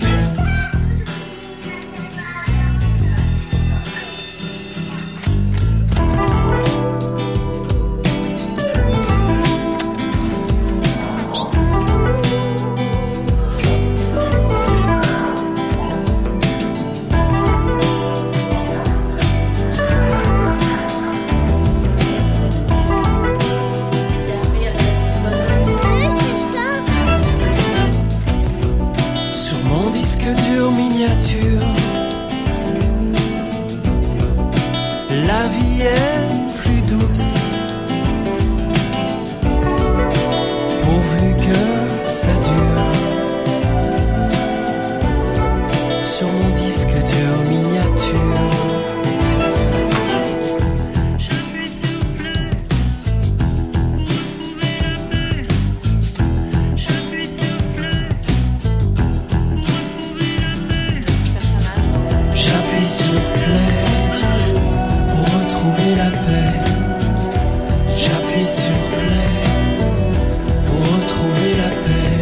La vie est plus douce, pourvu que ça dure. Sur mon disque dur miniature, j'appuie sur play pour retrouver la paix. J'appuie sur play pour retrouver la paix.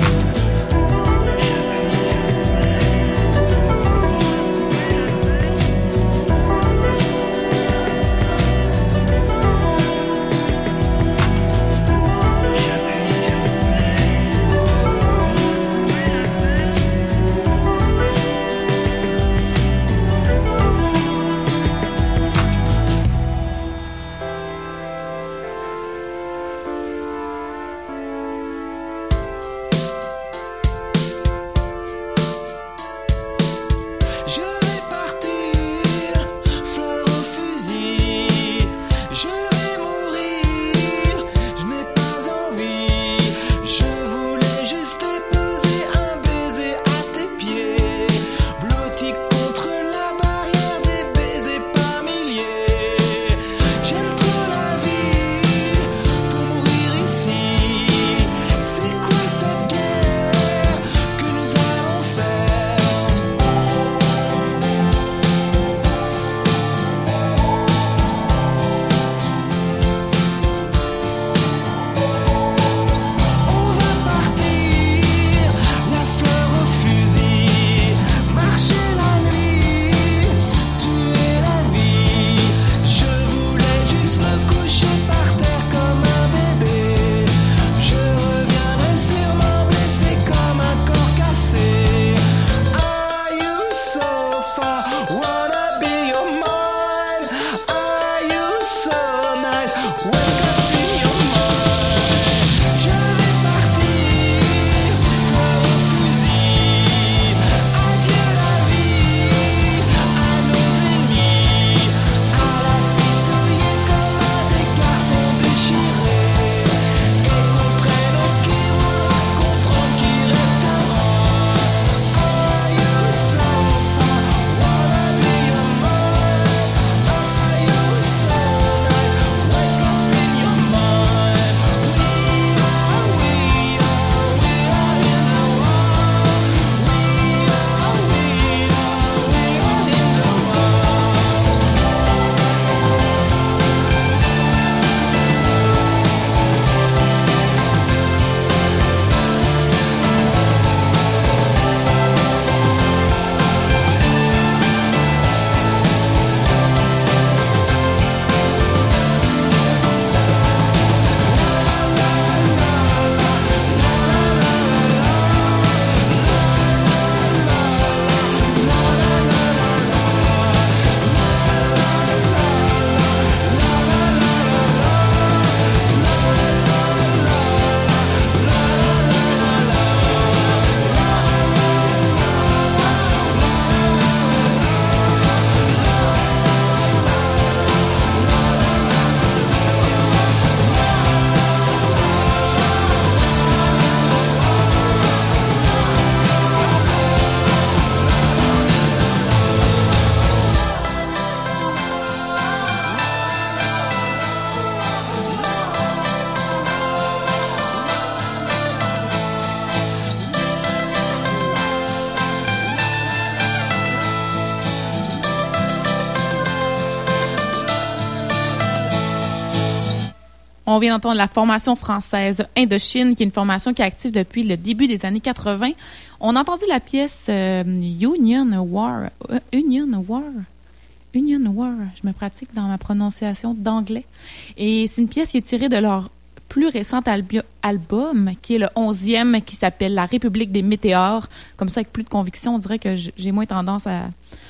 On vient d'entendre la formation française Indochine, qui est une formation qui est active depuis le début des années quatre-vingts. On a entendu la pièce euh, Union War. Euh, Union War. Union War. Je me pratique dans ma prononciation d'anglais. Et c'est une pièce qui est tirée de leur plus récent albi- album, qui est le onzième, qui s'appelle La République des Météores. Comme ça, avec plus de conviction, on dirait que j'ai moins tendance à...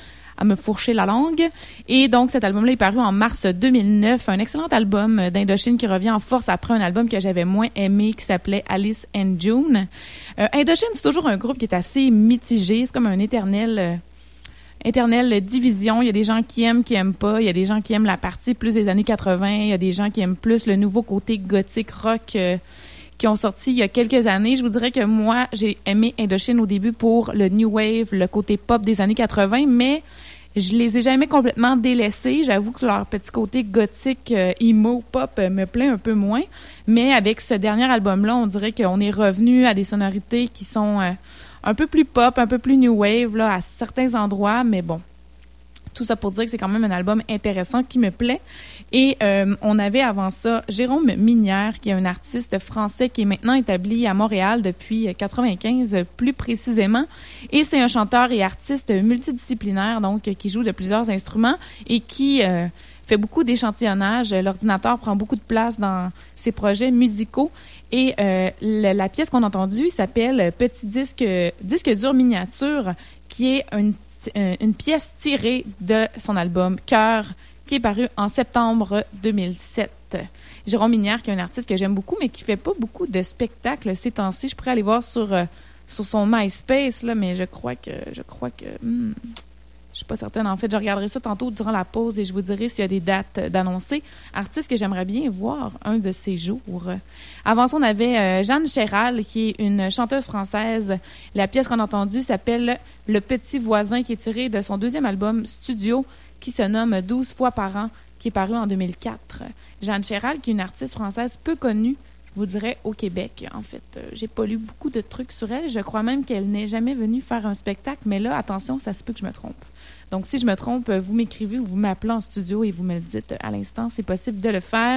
à me fourcher la langue. Et donc, cet album-là est paru en mars deux mille neuf. Un excellent album d'Indochine qui revient en force après un album que j'avais moins aimé qui s'appelait Alice and June. Euh, Indochine, c'est toujours un groupe qui est assez mitigé. C'est comme un éternel... Euh, éternelle division. Il y a des gens qui aiment, qui aiment pas. Il y a des gens qui aiment la partie plus des années quatre-vingts. Il y a des gens qui aiment plus le nouveau côté gothique rock euh, qui ont sorti il y a quelques années. Je vous dirais que moi, j'ai aimé Indochine au début pour le new wave, le côté pop des années quatre-vingts, mais je les ai jamais complètement délaissés. J'avoue que leur petit côté gothique, euh, emo, pop euh, me plaît un peu moins. Mais avec ce dernier album-là, on dirait qu'on est revenu à des sonorités qui sont euh, un peu plus pop, un peu plus new wave là, à certains endroits. Mais bon, tout ça pour dire que c'est quand même un album intéressant qui me plaît. Et euh, on avait avant ça Jérôme Minière, qui est un artiste français qui est maintenant établi à Montréal depuis quatre-vingt-quinze, plus précisément. Et c'est un chanteur et artiste multidisciplinaire, donc qui joue de plusieurs instruments et qui euh, fait beaucoup d'échantillonnage. L'ordinateur prend beaucoup de place dans ses projets musicaux. Et euh, la, la pièce qu'on a entendue s'appelle Petit disque, disque dur miniature, qui est une une pièce tirée de son album Cœur, qui est paru en septembre deux mille sept. Jérôme Minière, qui est un artiste que j'aime beaucoup, mais qui fait pas beaucoup de spectacles ces temps-ci. Je pourrais aller voir sur, euh, sur son MySpace, là, mais je crois que je crois que hmm, je suis pas certaine. En fait, je regarderai ça tantôt durant la pause et je vous dirai s'il y a des dates d'annoncer. Artiste que j'aimerais bien voir un de ces jours. Avant ça, on avait euh, Jeanne Chéral, qui est une chanteuse française. La pièce qu'on a entendue s'appelle Le Petit Voisin, qui est tirée de son deuxième album studio, qui se nomme douze fois par an, qui est paru en deux mille quatre. Jeanne Chéral, qui est une artiste française peu connue, je vous dirais, au Québec. En fait, euh, j'ai pas lu beaucoup de trucs sur elle. Je crois même qu'elle n'est jamais venue faire un spectacle, mais là, attention, ça se peut que je me trompe. Donc, si je me trompe, vous m'écrivez ou vous m'appelez en studio et vous me le dites à l'instant, c'est possible de le faire.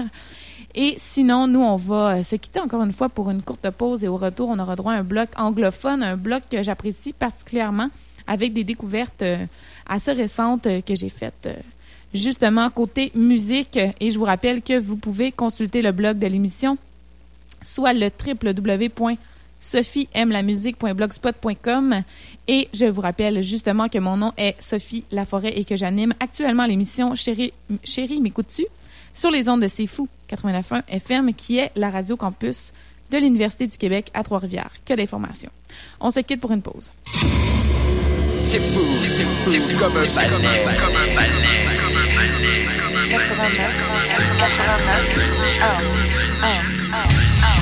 Et sinon, nous, on va se quitter encore une fois pour une courte pause et au retour, on aura droit à un bloc anglophone, un bloc que j'apprécie particulièrement avec des découvertes assez récentes que j'ai faites justement côté musique. Et je vous rappelle que vous pouvez consulter le blog de l'émission, soit le w w w point sophie aime la musique point blogspot point com. Et je vous rappelle justement que mon nom est Sophie Laforêt et que j'anime actuellement l'émission Chérie, Chérie m'écoutes-tu sur les ondes de C'est Fou quatre-vingt-neuf point un F M, qui est la radio campus de l'Université du Québec à Trois-Rivières. Que d'informations. On se quitte pour une pause. C'est fou, c'est fou, c'est comme un balai, comme un balai, comme un balai. quatre-vingt-neuf, quatre-vingt-neuf, un, un, un.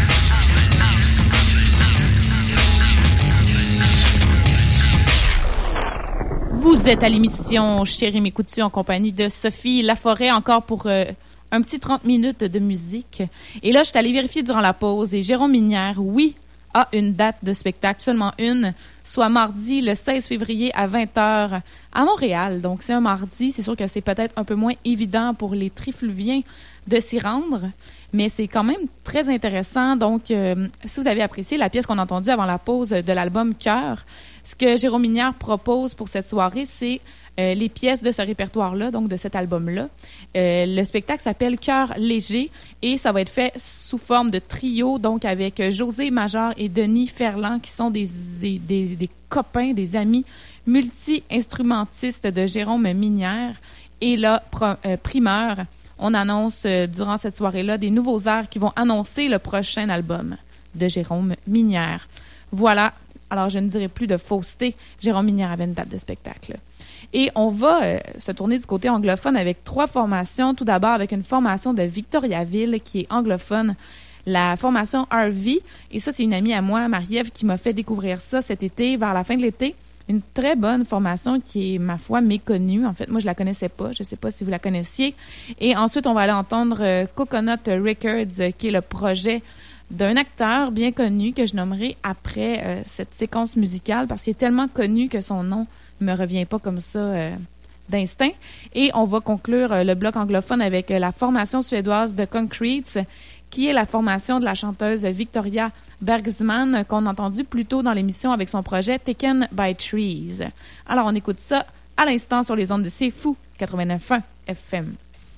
Vous êtes à l'émission Chérie m'écoutes-tu en compagnie de Sophie Laforêt, encore pour euh, un petit trente minutes de musique. Et là, je suis allée vérifier durant la pause et Jérôme Minière, oui, a une date de spectacle, seulement une, soit mardi le seize février à vingt heures à Montréal. Donc, c'est un mardi. C'est sûr que c'est peut-être un peu moins évident pour les trifluviens de s'y rendre, mais c'est quand même très intéressant. Donc, euh, si vous avez apprécié la pièce qu'on a entendue avant la pause de l'album Cœur, ce que Jérôme Minière propose pour cette soirée, c'est euh, les pièces de ce répertoire-là, donc de cet album-là. Euh, le spectacle s'appelle Cœur léger et ça va être fait sous forme de trio, donc avec José Major et Denis Ferland, qui sont des, des, des, des copains, des amis multi-instrumentistes de Jérôme Minière. Et là, pro, euh, primeur, on annonce euh, durant cette soirée-là des nouveaux airs qui vont annoncer le prochain album de Jérôme Minière. Voilà. Alors, je ne dirai plus de fausseté. Jérôme Minière avait une date de spectacle. Et on va euh, se tourner du côté anglophone avec trois formations. Tout d'abord, avec une formation de Victoriaville qui est anglophone, la formation R V. Et ça, c'est une amie à moi, Marie-Ève, qui m'a fait découvrir ça cet été, vers la fin de l'été. Une très bonne formation qui est, ma foi, méconnue. En fait, moi, je la connaissais pas. Je sais pas si vous la connaissiez. Et ensuite, on va aller entendre euh, Coconut Records, euh, qui est le projet d'un acteur bien connu que je nommerai après euh, cette séquence musicale parce qu'il est tellement connu que son nom ne me revient pas comme ça euh, d'instinct. Et on va conclure euh, le bloc anglophone avec euh, la formation suédoise de Concrete qui est la formation de la chanteuse Victoria Bergsman, qu'on a entendu plus tôt dans l'émission avec son projet Taken by Trees. Alors, on écoute ça à l'instant sur les ondes de C'est Fou, quatre-vingt-neuf point un F M.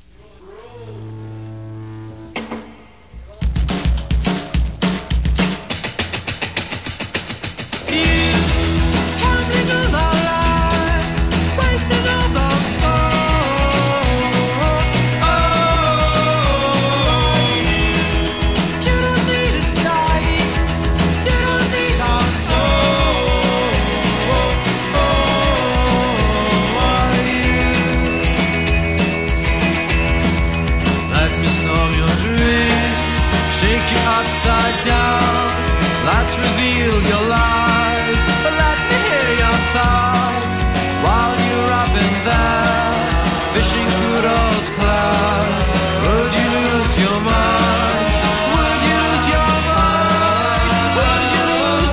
Upside down, let's reveal your lies. Let me hear your thoughts while you're up in there, fishing through those clouds. Would you lose your mind? Would you lose your mind? Would you lose?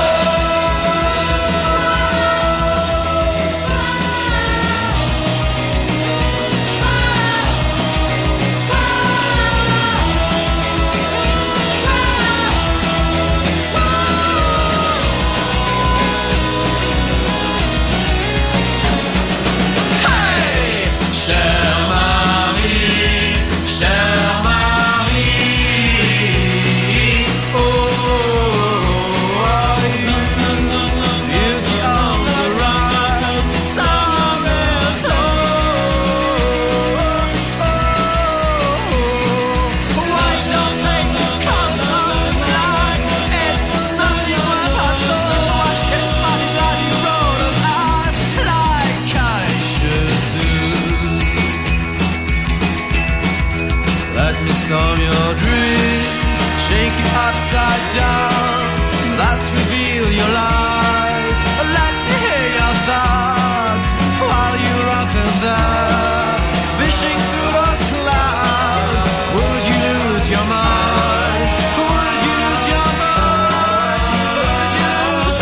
Upside down, let's reveal your lies. Let me hear your thoughts while you're up in there, fishing through those clouds. Would you lose your mind? Would you lose your mind? Would you lose?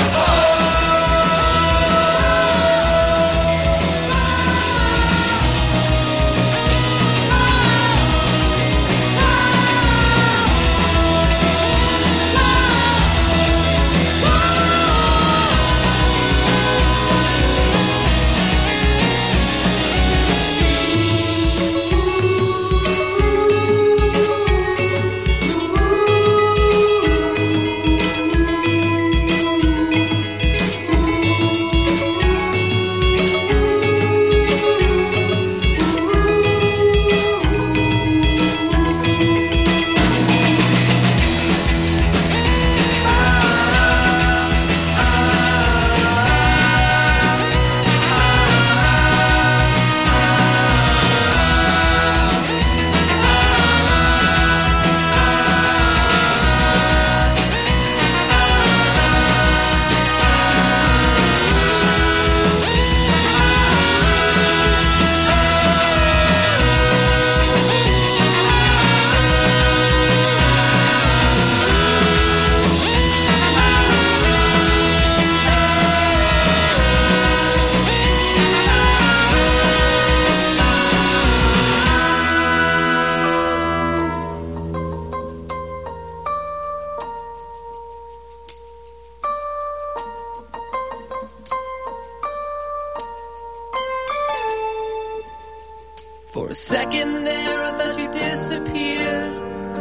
For a second there I thought you disappeared.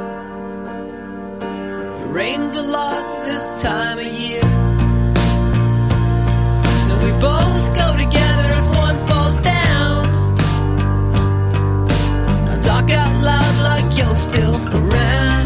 It rains a lot this time of year. And we both go together if one falls down. I talk out loud like you're still around.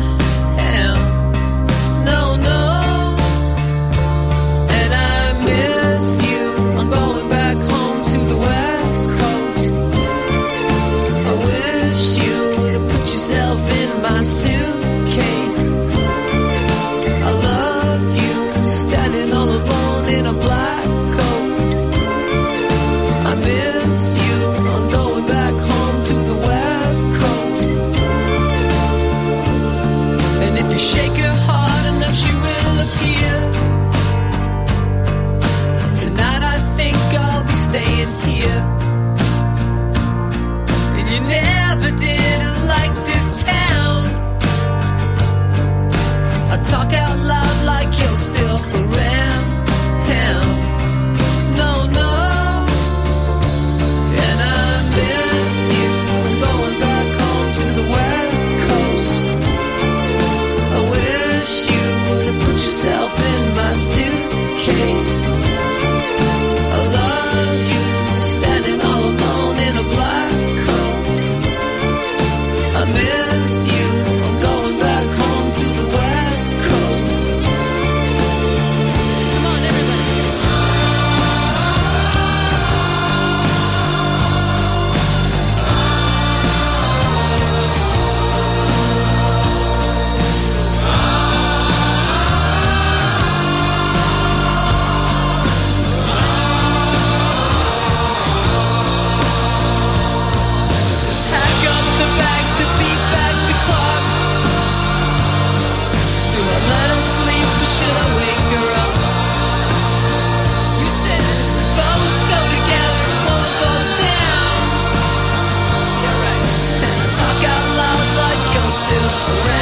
No, no. And I miss you. I'm going back home to the West Coast. I wish you would have put yourself in my suitcase. I love you, standing all alone in a black coat. I miss you, I'm going back home to the West Coast.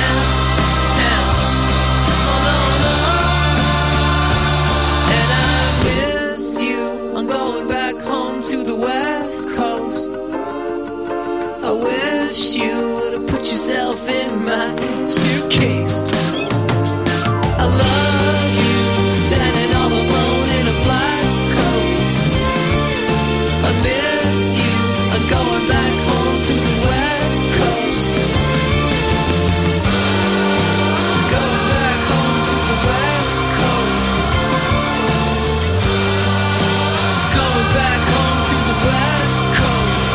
Yourself in my suitcase. I love you, standing all alone in a black coat. I miss you, I'm going back home to the West Coast. Going back home to the West Coast. Going back home to the West Coast.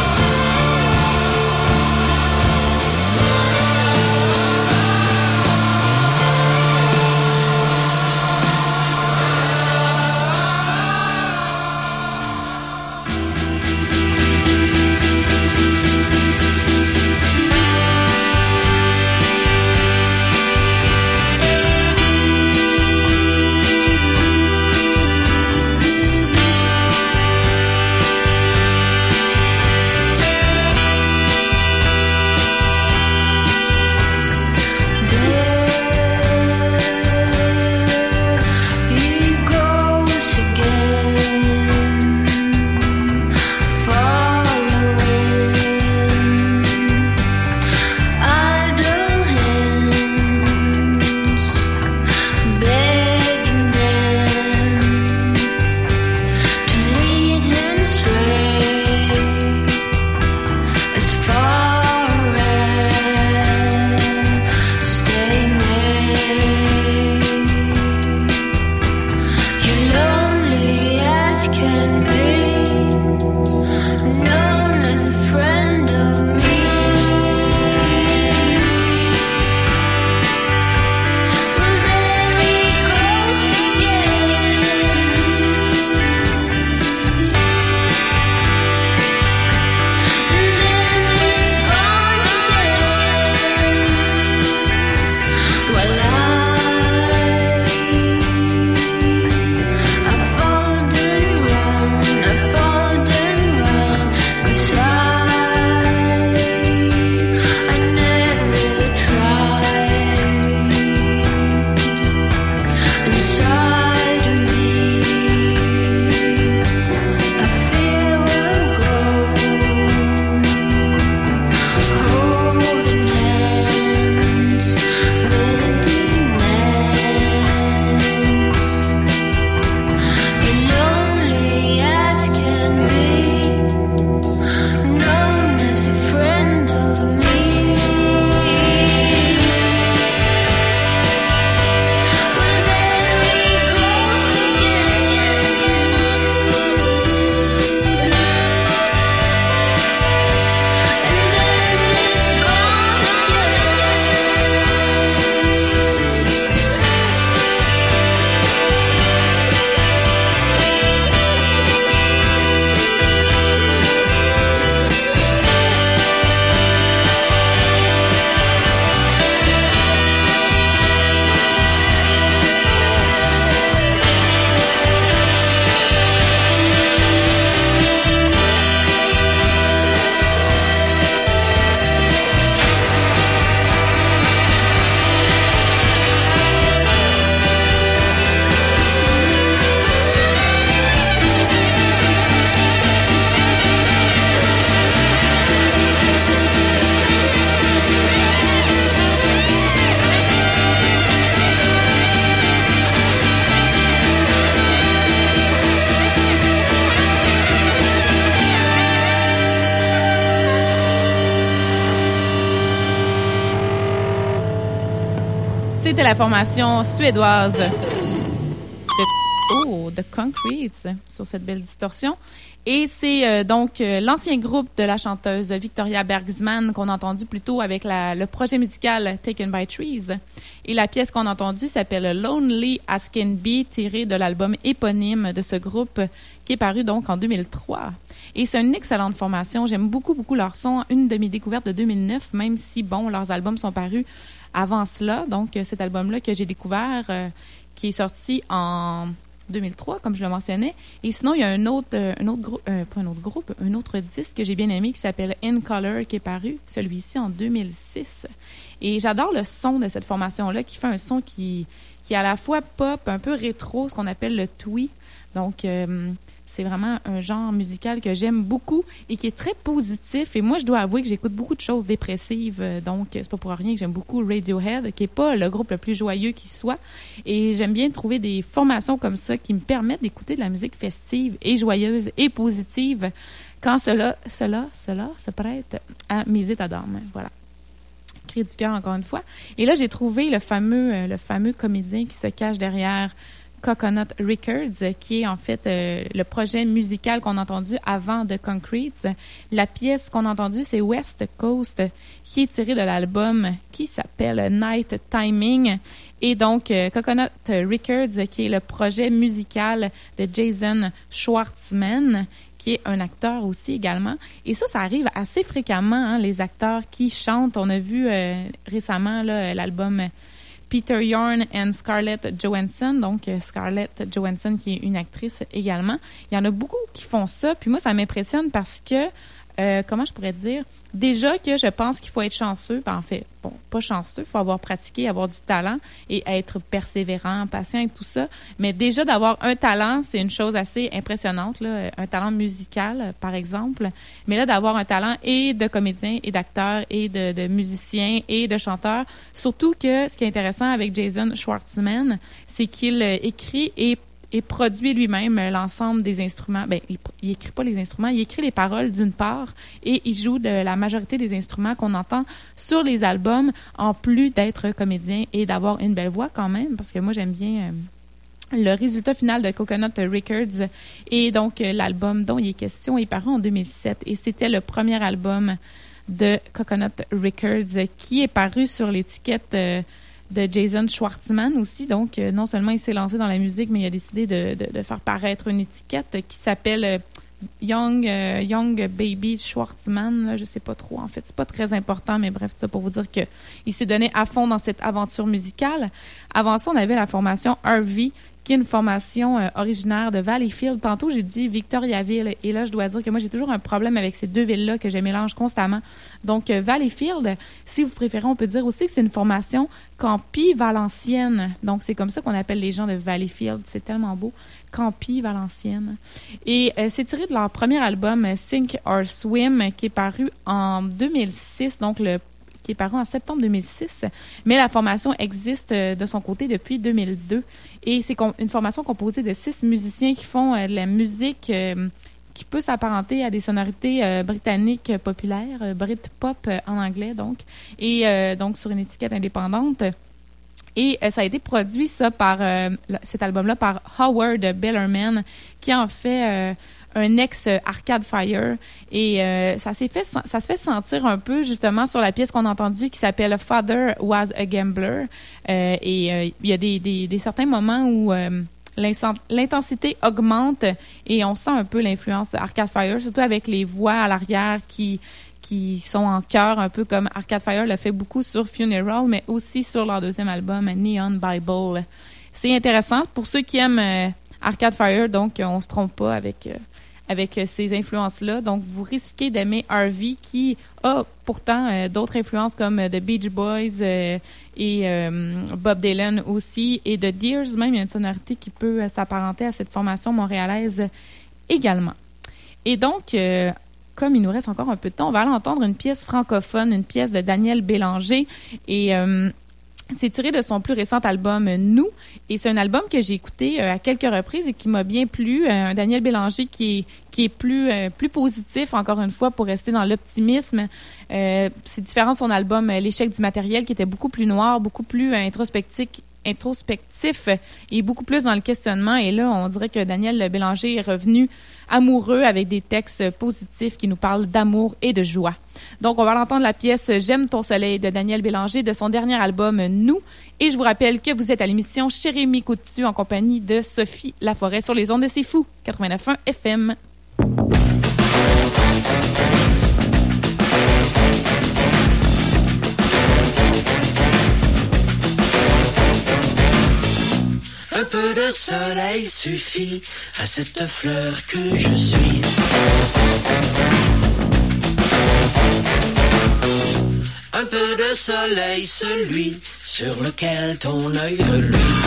C'était la formation suédoise de, oh, de Concrete sur cette belle distorsion. Et c'est euh, donc euh, l'ancien groupe de la chanteuse Victoria Bergsman qu'on a entendu plus tôt avec la, le projet musical Taken by Trees. Et la pièce qu'on a entendue s'appelle Lonely as Can Be, tirée de l'album éponyme de ce groupe qui est paru donc en deux mille trois. Et c'est une excellente formation. J'aime beaucoup, beaucoup leur son. Une de mes découvertes de deux mille neuf, même si, bon, leurs albums sont parus avant cela. Donc, cet album-là que j'ai découvert, euh, qui est sorti en deux mille trois, comme je le mentionnais. Et sinon, il y a un autre, euh, un autre groupe, euh, pas un autre groupe, un autre disque que j'ai bien aimé qui s'appelle In Color, qui est paru, celui-ci, en deux mille six. Et j'adore le son de cette formation-là, qui fait un son qui, qui est à la fois pop, un peu rétro, ce qu'on appelle le twee. Donc, euh, c'est vraiment un genre musical que j'aime beaucoup et qui est très positif. Et moi, je dois avouer que j'écoute beaucoup de choses dépressives. Donc, c'est pas pour rien que j'aime beaucoup Radiohead, qui est pas le groupe le plus joyeux qui soit. Et j'aime bien trouver des formations comme ça qui me permettent d'écouter de la musique festive et joyeuse et positive quand cela, cela, cela se prête à mes états d'âme. Voilà. Cri du cœur, encore une fois. Et là, j'ai trouvé le fameux, le fameux comédien qui se cache derrière Coconut Records, qui est en fait euh, le projet musical qu'on a entendu avant The Concretes. La pièce qu'on a entendue, c'est West Coast, qui est tirée de l'album qui s'appelle Night Timing. Et donc, euh, Coconut Records, qui est le projet musical de Jason Schwartzman, qui est un acteur aussi également. Et ça, ça arrive assez fréquemment, hein, les acteurs qui chantent. On a vu euh, récemment là, l'album Peter Yorn and Scarlett Johansson, donc Scarlett Johansson qui est une actrice également. Il y en a beaucoup qui font ça, puis moi, ça m'impressionne parce que, euh, comment je pourrais dire, déjà que je pense qu'il faut être chanceux, ben en fait, bon, pas chanceux, il faut avoir pratiqué, avoir du talent et être persévérant, patient et tout ça, mais déjà d'avoir un talent, c'est une chose assez impressionnante, là, un talent musical, par exemple, mais là, d'avoir un talent et de comédien et d'acteur et de, de musicien et de chanteur, surtout que ce qui est intéressant avec Jason Schwartzman, c'est qu'il écrit et et produit lui-même l'ensemble des instruments. Ben, il, il écrit pas les instruments, il écrit les paroles d'une part et il joue de la majorité des instruments qu'on entend sur les albums, en plus d'être comédien et d'avoir une belle voix quand même, parce que moi, j'aime bien euh, le résultat final de Coconut Records. Et donc, euh, l'album dont il est question est paru en deux mille sept et c'était le premier album de Coconut Records qui est paru sur l'étiquette euh, de Jason Schwartzman aussi. Donc, euh, non seulement il s'est lancé dans la musique, mais il a décidé de, de, de faire paraître une étiquette qui s'appelle euh, Young, euh, Young Baby Schwartzman. Là, je sais pas trop, en fait. C'est pas très important, mais bref, ça pour vous dire qu'il s'est donné à fond dans cette aventure musicale. Avant ça, on avait la formation R V, qui est une formation euh, originaire de Valleyfield. Tantôt, j'ai dit Victoriaville. Et là, je dois dire que moi, j'ai toujours un problème avec ces deux villes-là que je mélange constamment. Donc, euh, Valleyfield, si vous préférez, on peut dire aussi que c'est une formation Campi-Valencienne. Donc, c'est comme ça qu'on appelle les gens de Valleyfield. C'est tellement beau. Campi-Valencienne. Et euh, c'est tiré de leur premier album, Sink or Swim, qui est paru en deux mille six, donc le qui est paru en septembre deux mille six, mais la formation existe de son côté depuis deux mille deux. Et c'est une formation composée de six musiciens qui font de la musique euh, qui peut s'apparenter à des sonorités euh, britanniques populaires, euh, Britpop euh, en anglais, donc, et euh, donc sur une étiquette indépendante. Et euh, ça a été produit, ça, par euh, cet album-là, par Howard Bellerman, qui en fait euh, un ex-Arcade Fire. Et euh, ça s'est fait, ça se fait sentir un peu, justement, sur la pièce qu'on a entendue qui s'appelle Father Was a Gambler. Euh, et euh, il y a des, des, des certains moments où euh, l'intensité augmente et on sent un peu l'influence Arcade Fire, surtout avec les voix à l'arrière qui qui sont en chœur, un peu comme Arcade Fire le fait beaucoup sur Funeral, mais aussi sur leur deuxième album, Neon Bible. C'est intéressant pour ceux qui aiment euh, Arcade Fire, donc on se trompe pas avec euh, avec ces influences-là. Donc, vous risquez d'aimer R V, qui a pourtant euh, d'autres influences comme euh, The Beach Boys euh, et euh, Bob Dylan aussi, et The Deers, même, il y a une sonorité qui peut euh, s'apparenter à cette formation montréalaise également. Et donc, euh, comme il nous reste encore un peu de temps, on va aller entendre une pièce francophone, une pièce de Daniel Bélanger, et euh, c'est tiré de son plus récent album « Nous », et c'est un album que j'ai écouté euh, à quelques reprises et qui m'a bien plu. Euh, un Daniel Bélanger qui est, qui est plus, euh, plus positif, encore une fois, pour rester dans l'optimisme. Euh, c'est différent de son album euh, « L'échec du matériel », qui était beaucoup plus noir, beaucoup plus euh, introspectif, introspectif et beaucoup plus dans le questionnement. Et là, on dirait que Daniel Bélanger est revenu amoureux avec des textes positifs qui nous parlent d'amour et de joie. Donc, on va l'entendre la pièce « J'aime ton soleil » de Daniel Bélanger de son dernier album « Nous ». Et je vous rappelle que vous êtes à l'émission Chérie m'écoutes-tu en compagnie de Sophie Laforêt sur les ondes de C'est Fou, quatre-vingt-neuf point un F M. Un peu de soleil suffit à cette fleur que je suis. Un peu de soleil, celui sur lequel ton œil reluit.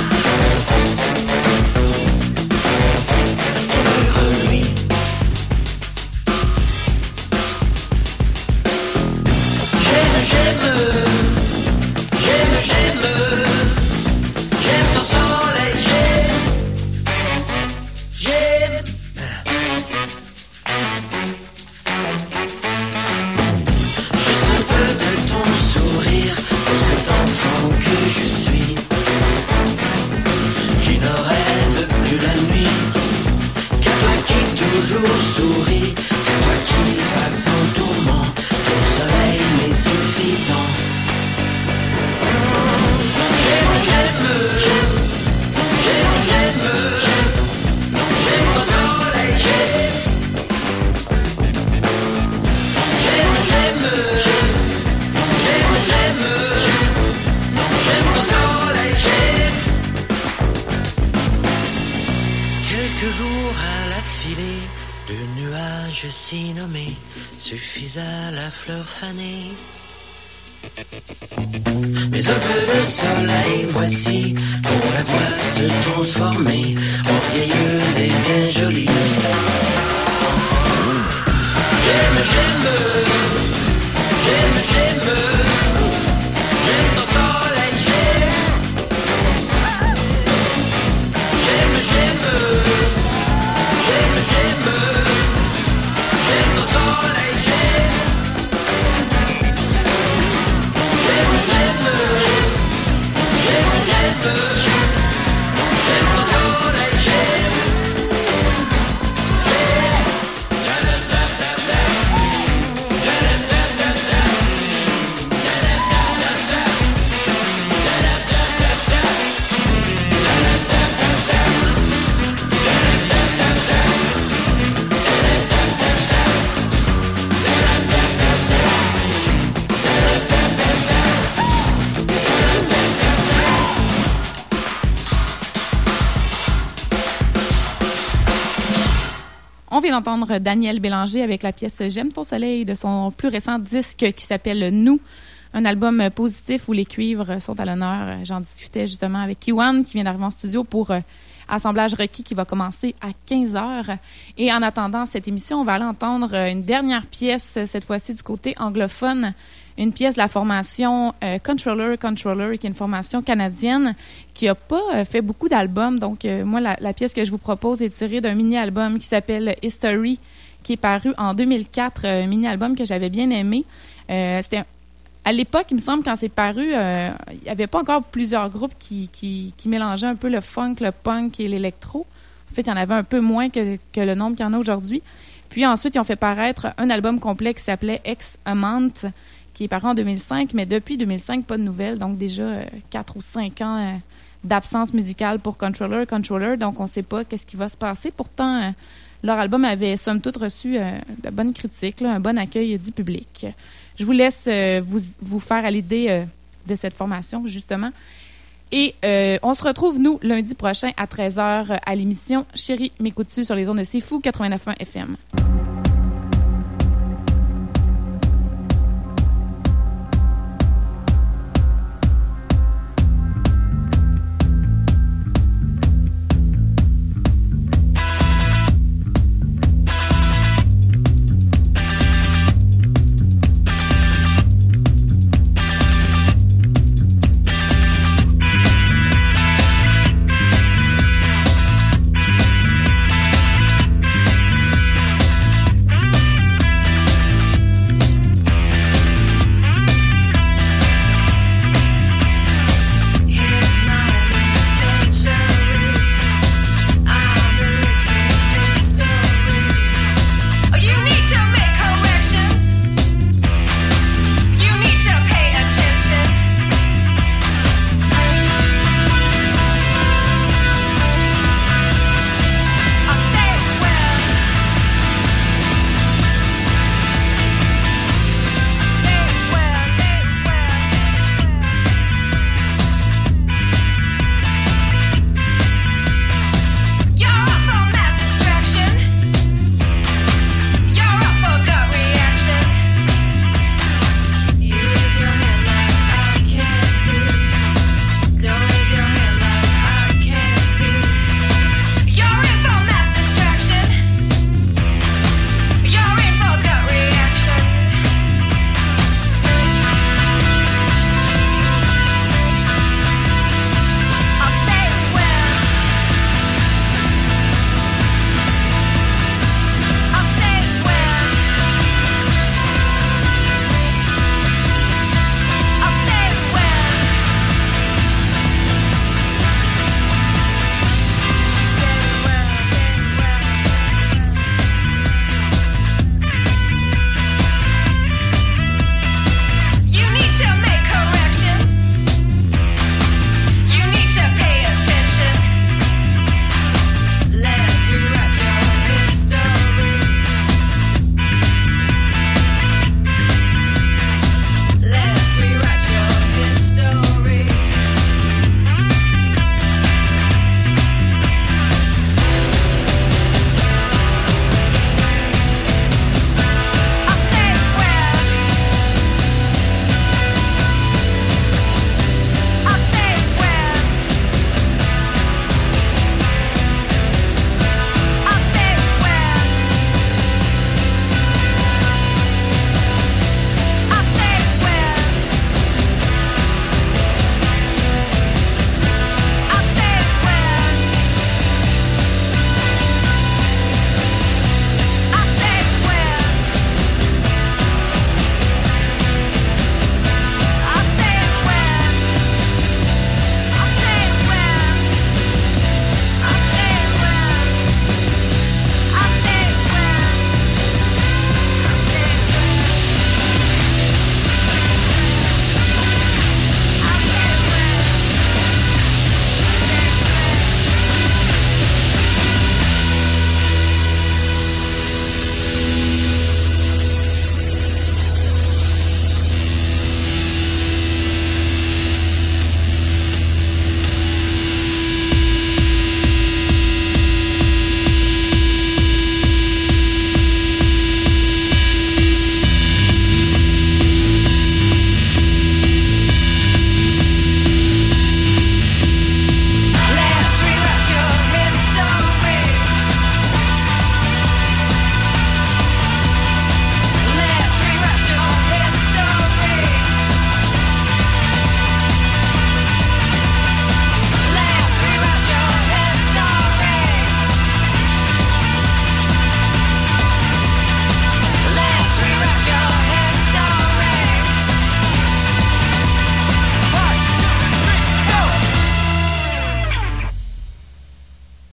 Ton œil reluit. J'aime, j'aime, j'aime, j'aime, j'aime ton soleil, j'aime, j'aime. Juste un peu de ton sourire pour cet enfant que je suis, qui ne rêve plus la nuit, qu'à toi qui toujours sourit, qu'à toi qui va sans tourment, ton soleil m'est suffisant. J'aime, j'aime, j'aime, j'aime, j'aime, j'aime, j'aime ton soleil, j'aime. J'aime, j'aime, j'aime, j'aime, j'aime, j'aime, j'aime ton soleil, j'aime. Quelques jours à la filée de nuages si nommés suffisent à la fleur fanée. Mais un peu de soleil, voici, pour la voir se transformer en rieuse et bien jolie. J'aime, j'aime, j'aime, j'aime, j'aime ton soleil, j'aime. J'aime, j'aime, j'aime, j'aime, j'aime ton soleil, j'aime. J'aime, j'aime, j'aime, j'aime, j'aime ton soleil, j'aime. On vient d'entendre Daniel Bélanger avec la pièce « J'aime ton soleil » de son plus récent disque qui s'appelle « Nous », un album positif où les cuivres sont à l'honneur. J'en discutais justement avec Kiwan qui vient d'arriver en studio pour euh, Assemblage requis qui va commencer à quinze heures. Et en attendant cette émission, on va aller entendre une dernière pièce, cette fois-ci du côté anglophone, une pièce de la formation euh, Controller Controller, qui est une formation canadienne qui n'a pas euh, fait beaucoup d'albums. Donc, euh, moi, la, la pièce que je vous propose est tirée d'un mini-album qui s'appelle History, qui est paru en deux mille quatre, un mini-album que j'avais bien aimé. Euh, c'était à l'époque, il me semble, quand c'est paru, euh, il n'y avait pas encore plusieurs groupes qui, qui, qui mélangeaient un peu le funk, le punk et l'électro. En fait, il y en avait un peu moins que, que le nombre qu'il y en a aujourd'hui. Puis ensuite, ils ont fait paraître un album complet qui s'appelait X-Amount, qui est paru en deux mille cinq, mais depuis deux mille cinq, pas de nouvelles. Donc déjà euh, quatre ou cinq ans euh, d'absence musicale pour Controller Controller. Donc on ne sait pas qu'est-ce qui va se passer. Pourtant, euh, leur album avait somme toute reçu euh, de bonnes critiques, là, un bon accueil du public. Je vous laisse euh, vous, vous faire à l'idée euh, de cette formation, justement. Et euh, on se retrouve, nous, lundi prochain à treize heures à l'émission Chérie, m'écoutes-tu sur les ondes de C'est Fou quatre-vingt-neuf point un F M.